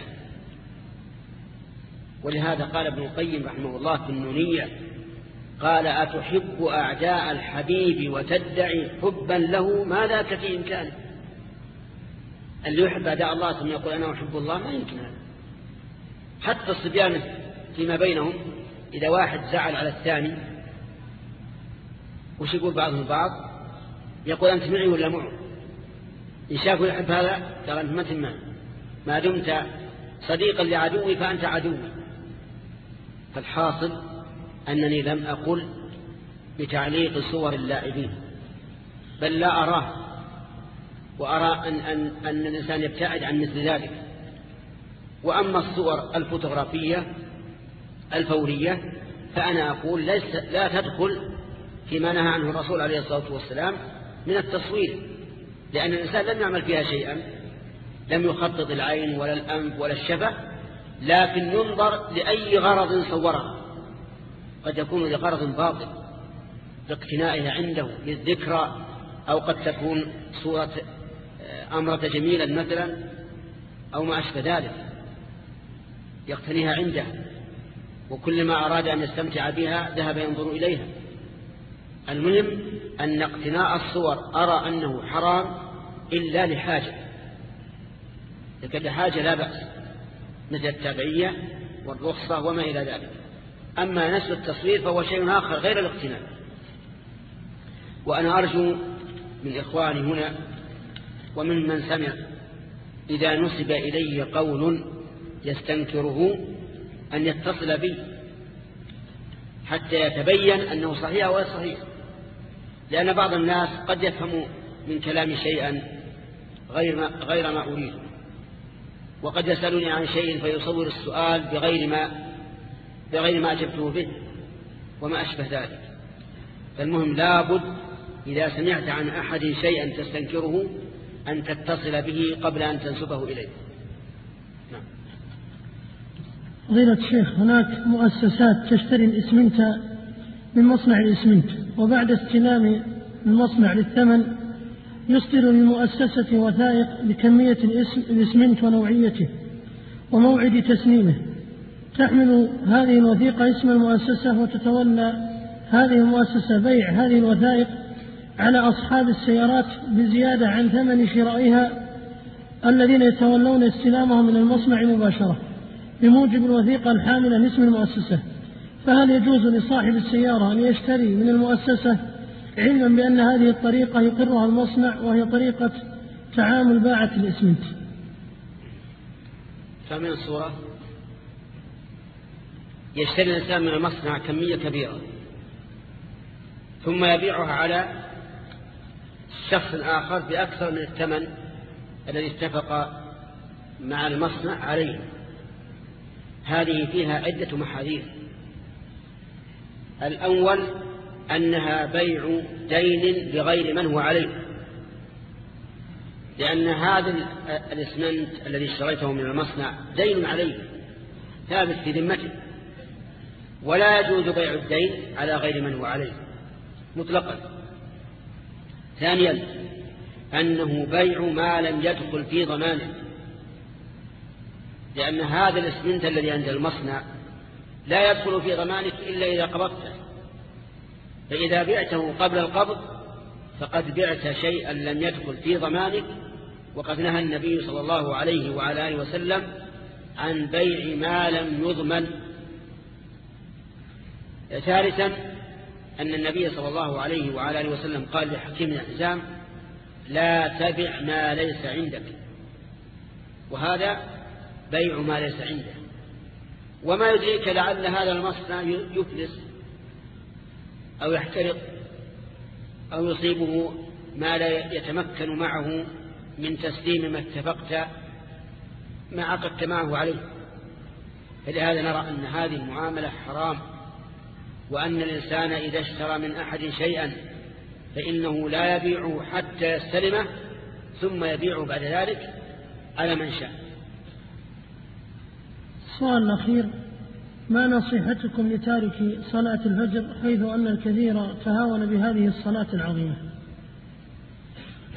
A: ولهذا قال ابن القيم رحمه الله في النونية، قال أتحب أعداء الحبيب وتدعي حبا له ما ذاك في إمكانه. اللي يحب أعداء الله ثم يقول أنا أحب الله ما يمكن هذا. حتى الصبيان فيما بينهم إذا واحد زعل على الثاني وش يقول بعضهم البعض؟ يقول أنت معي ولا معه؟ إن شافوا يحب هذا قال أنت ما تسمع، ما دمت صديقا لعدوي فأنت عدوي. فالحاصل أنني لم أقل بتعليق صور اللاعبين، بل لا أراه، وأرى أن, أن, أن الإنسان يبتعد عن مثل ذلك. وأما الصور الفوتوغرافية الفورية فأنا أقول ليس لا تدخل فيما نهى عنه الرسول عليه الصلاة والسلام من التصوير، لأن الإنسان لم يعمل فيها شيئا، لم يخطط العين ولا الأنف ولا الشفة، لكن ينظر لأي غرض صورها، قد يكون لغرض باطل لاقتنائها عنده للذكرى، أو قد تكون صورة أمرة جميلا مثلا أو ما أشبه ذلك يقتنيها عنده، وكلما أراد أن يستمتع بها ذهب ينظر إليها. المهم أن اقتناء الصور أرى أنه حرام إلا لحاجة، لكن لحاجة لا بأس، مثل التابعية والرخصة وما إلى ذلك. أما نسل التصوير فهو شيء آخر غير الاقتناء. وأنا أرجو من إخواني هنا ومن من سمع إذا نسب إلي قول يستنكره أن يتصل بي حتى يتبين أنه صحيح أو غير صحيح، لأن بعض الناس قد يفهم من كلامي شيئا غير ما, غير ما أريد، وقد يسألني عن شيء فيصور السؤال بغير ما, بغير ما أجبته به وما أشبه ذلك. فالمهم لابد إذا سمعت عن أحد شيئا تستنكره أن تتصل به قبل أن تنسبه إليه. نعم.
C: فضيلة الشيخ، هناك مؤسسات تشتري الإسمنت من مصنع الإسمنت، وبعد استلام المصنع للثمن يصدر للمؤسسة وثائق بكمية الإسمنت ونوعيته وموعد تسليمه، تحمل هذه الوثيقة اسم المؤسسة، وتتولى هذه المؤسسة بيع هذه الوثائق على أصحاب السيارات بزيادة عن ثمن شرائها الذين يتولون استلامها من المصنع مباشرة بموجب الوثيقة الحاملة لاسم المؤسسة. فهل يجوز لصاحب السيارة أن يشتري من المؤسسة علما بأن هذه الطريقة يقرها المصنع وهي طريقة تعامل باعة الإسمنت؟
A: فمن الصورة يشتري الإنسان من المصنع كمية كبيرة ثم يبيعها على شخص آخر بأكثر من الثمن الذي اتفق مع المصنع عليه. هذه فيها عدة محاذير. الأول أنها بيع دين لغير من هو عليه، لأن هذا الإسمنت الذي اشتريته من المصنع دين عليه ثابت في ذمته، ولا يجوز بيع الدين على غير من هو عليه مطلقا. ثانيا أنه بيع ما لم يدخل في ضمانه، لأن هذا الإسمنت الذي عند المصنع لا يدخل في ضمانك إلا إذا قبضته، فإذا بعته قبل القبض فقد بعت شيئا لم يدخل في ضمانك، وقد نهى النبي صلى الله عليه وعلى آله وسلم عن بيع ما لم يضمن. ثالثا أن النبي صلى الله عليه وعلى آله وسلم قال لحكيم بن حزام لا تبع ما ليس عندك، وهذا بيع ما ليس عنده. وما يدريك لعل هذا المصنع يفلس أو يحترق أو يصيبه ما لا يتمكن معه من تسليم ما اتفقت ما عقدت معه عليه. فلهذا نرى أن هذه المعاملة حرام، وأن الإنسان إذا اشترى من أحد شيئا فإنه لا يبيعه حتى يستلمه ثم يبيعه بعد ذلك على من شاء.
C: السؤال الأخير: ما نصيحتكم لتارك صلاة الفجر حيث أن الكثير تهاون بهذه الصلاة العظيمة؟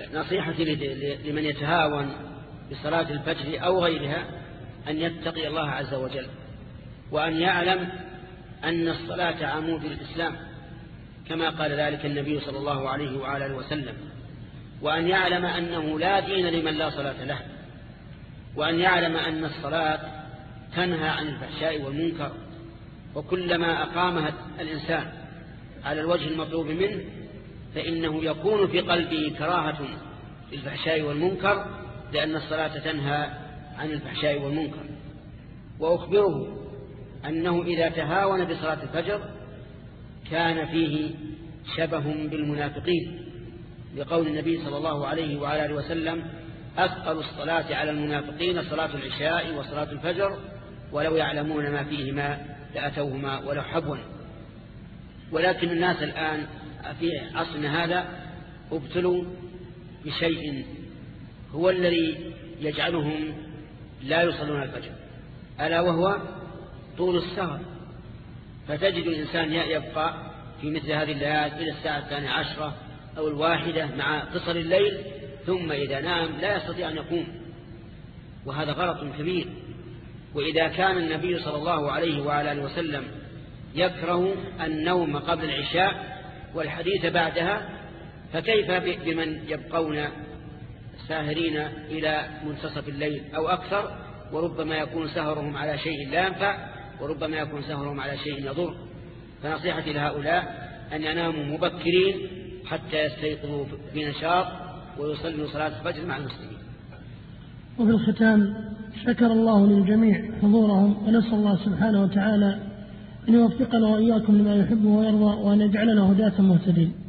A: نصيحتي لمن يتهاون بصلاة الفجر أو غيرها أن يتقي الله عز وجل، وأن يعلم أن الصلاة عمود الإسلام كما قال ذلك النبي صلى الله عليه وعلى آله وسلم، وأن يعلم أنه لا دين لمن لا صلاة له، وأن يعلم أن الصلاة تنهى عن الفحشاء والمنكر، وكلما أقامها الإنسان على الوجه المطلوب منه فإنه يكون في قلبه كراهة للفحشاء والمنكر، لأن الصلاة تنهى عن الفحشاء والمنكر. وأخبره أنه إذا تهاون بصلاة الفجر كان فيه شبه بالمنافقين، لقول النبي صلى الله عليه وعلى آله وسلم: أثقل الصلاة على المنافقين صلاة العشاء وصلاة الفجر ولو يعلمون ما فيهما لأتوهما ولو حبوا. ولكن الناس الآن في عصرنا هذا ابتلوا بشيء هو الذي يجعلهم لا يصلون الفجر، ألا وهو طول السهر. فتجد الإنسان يبقى في مثل هذه الليالي إلى الساعة الثانية عشرة أو الواحدة مع قصر الليل، ثم إذا نام لا يستطيع أن يقوم، وهذا غلط كبير. وإذا كان النبي صلى الله عليه وعلى آله وسلم يكره النوم قبل العشاء والحديث بعدها، فكيف بمن يبقون ساهرين إلى منتصف الليل أو أكثر، وربما يكون سهرهم على شيء لا ينفع، وربما يكون سهرهم على شيء يضر. فنصيحتي لهؤلاء أن يناموا مبكرين حتى يستيقظوا بنشاط ويصلوا صلاة الفجر مع المسلمين.
C: وفي الختام شكر الله للجميع حضورهم، ونسأل الله سبحانه وتعالى أن يوفقنا وإياكم لما يحب ويرضى، وأن يجعلنا هداة مهتدين.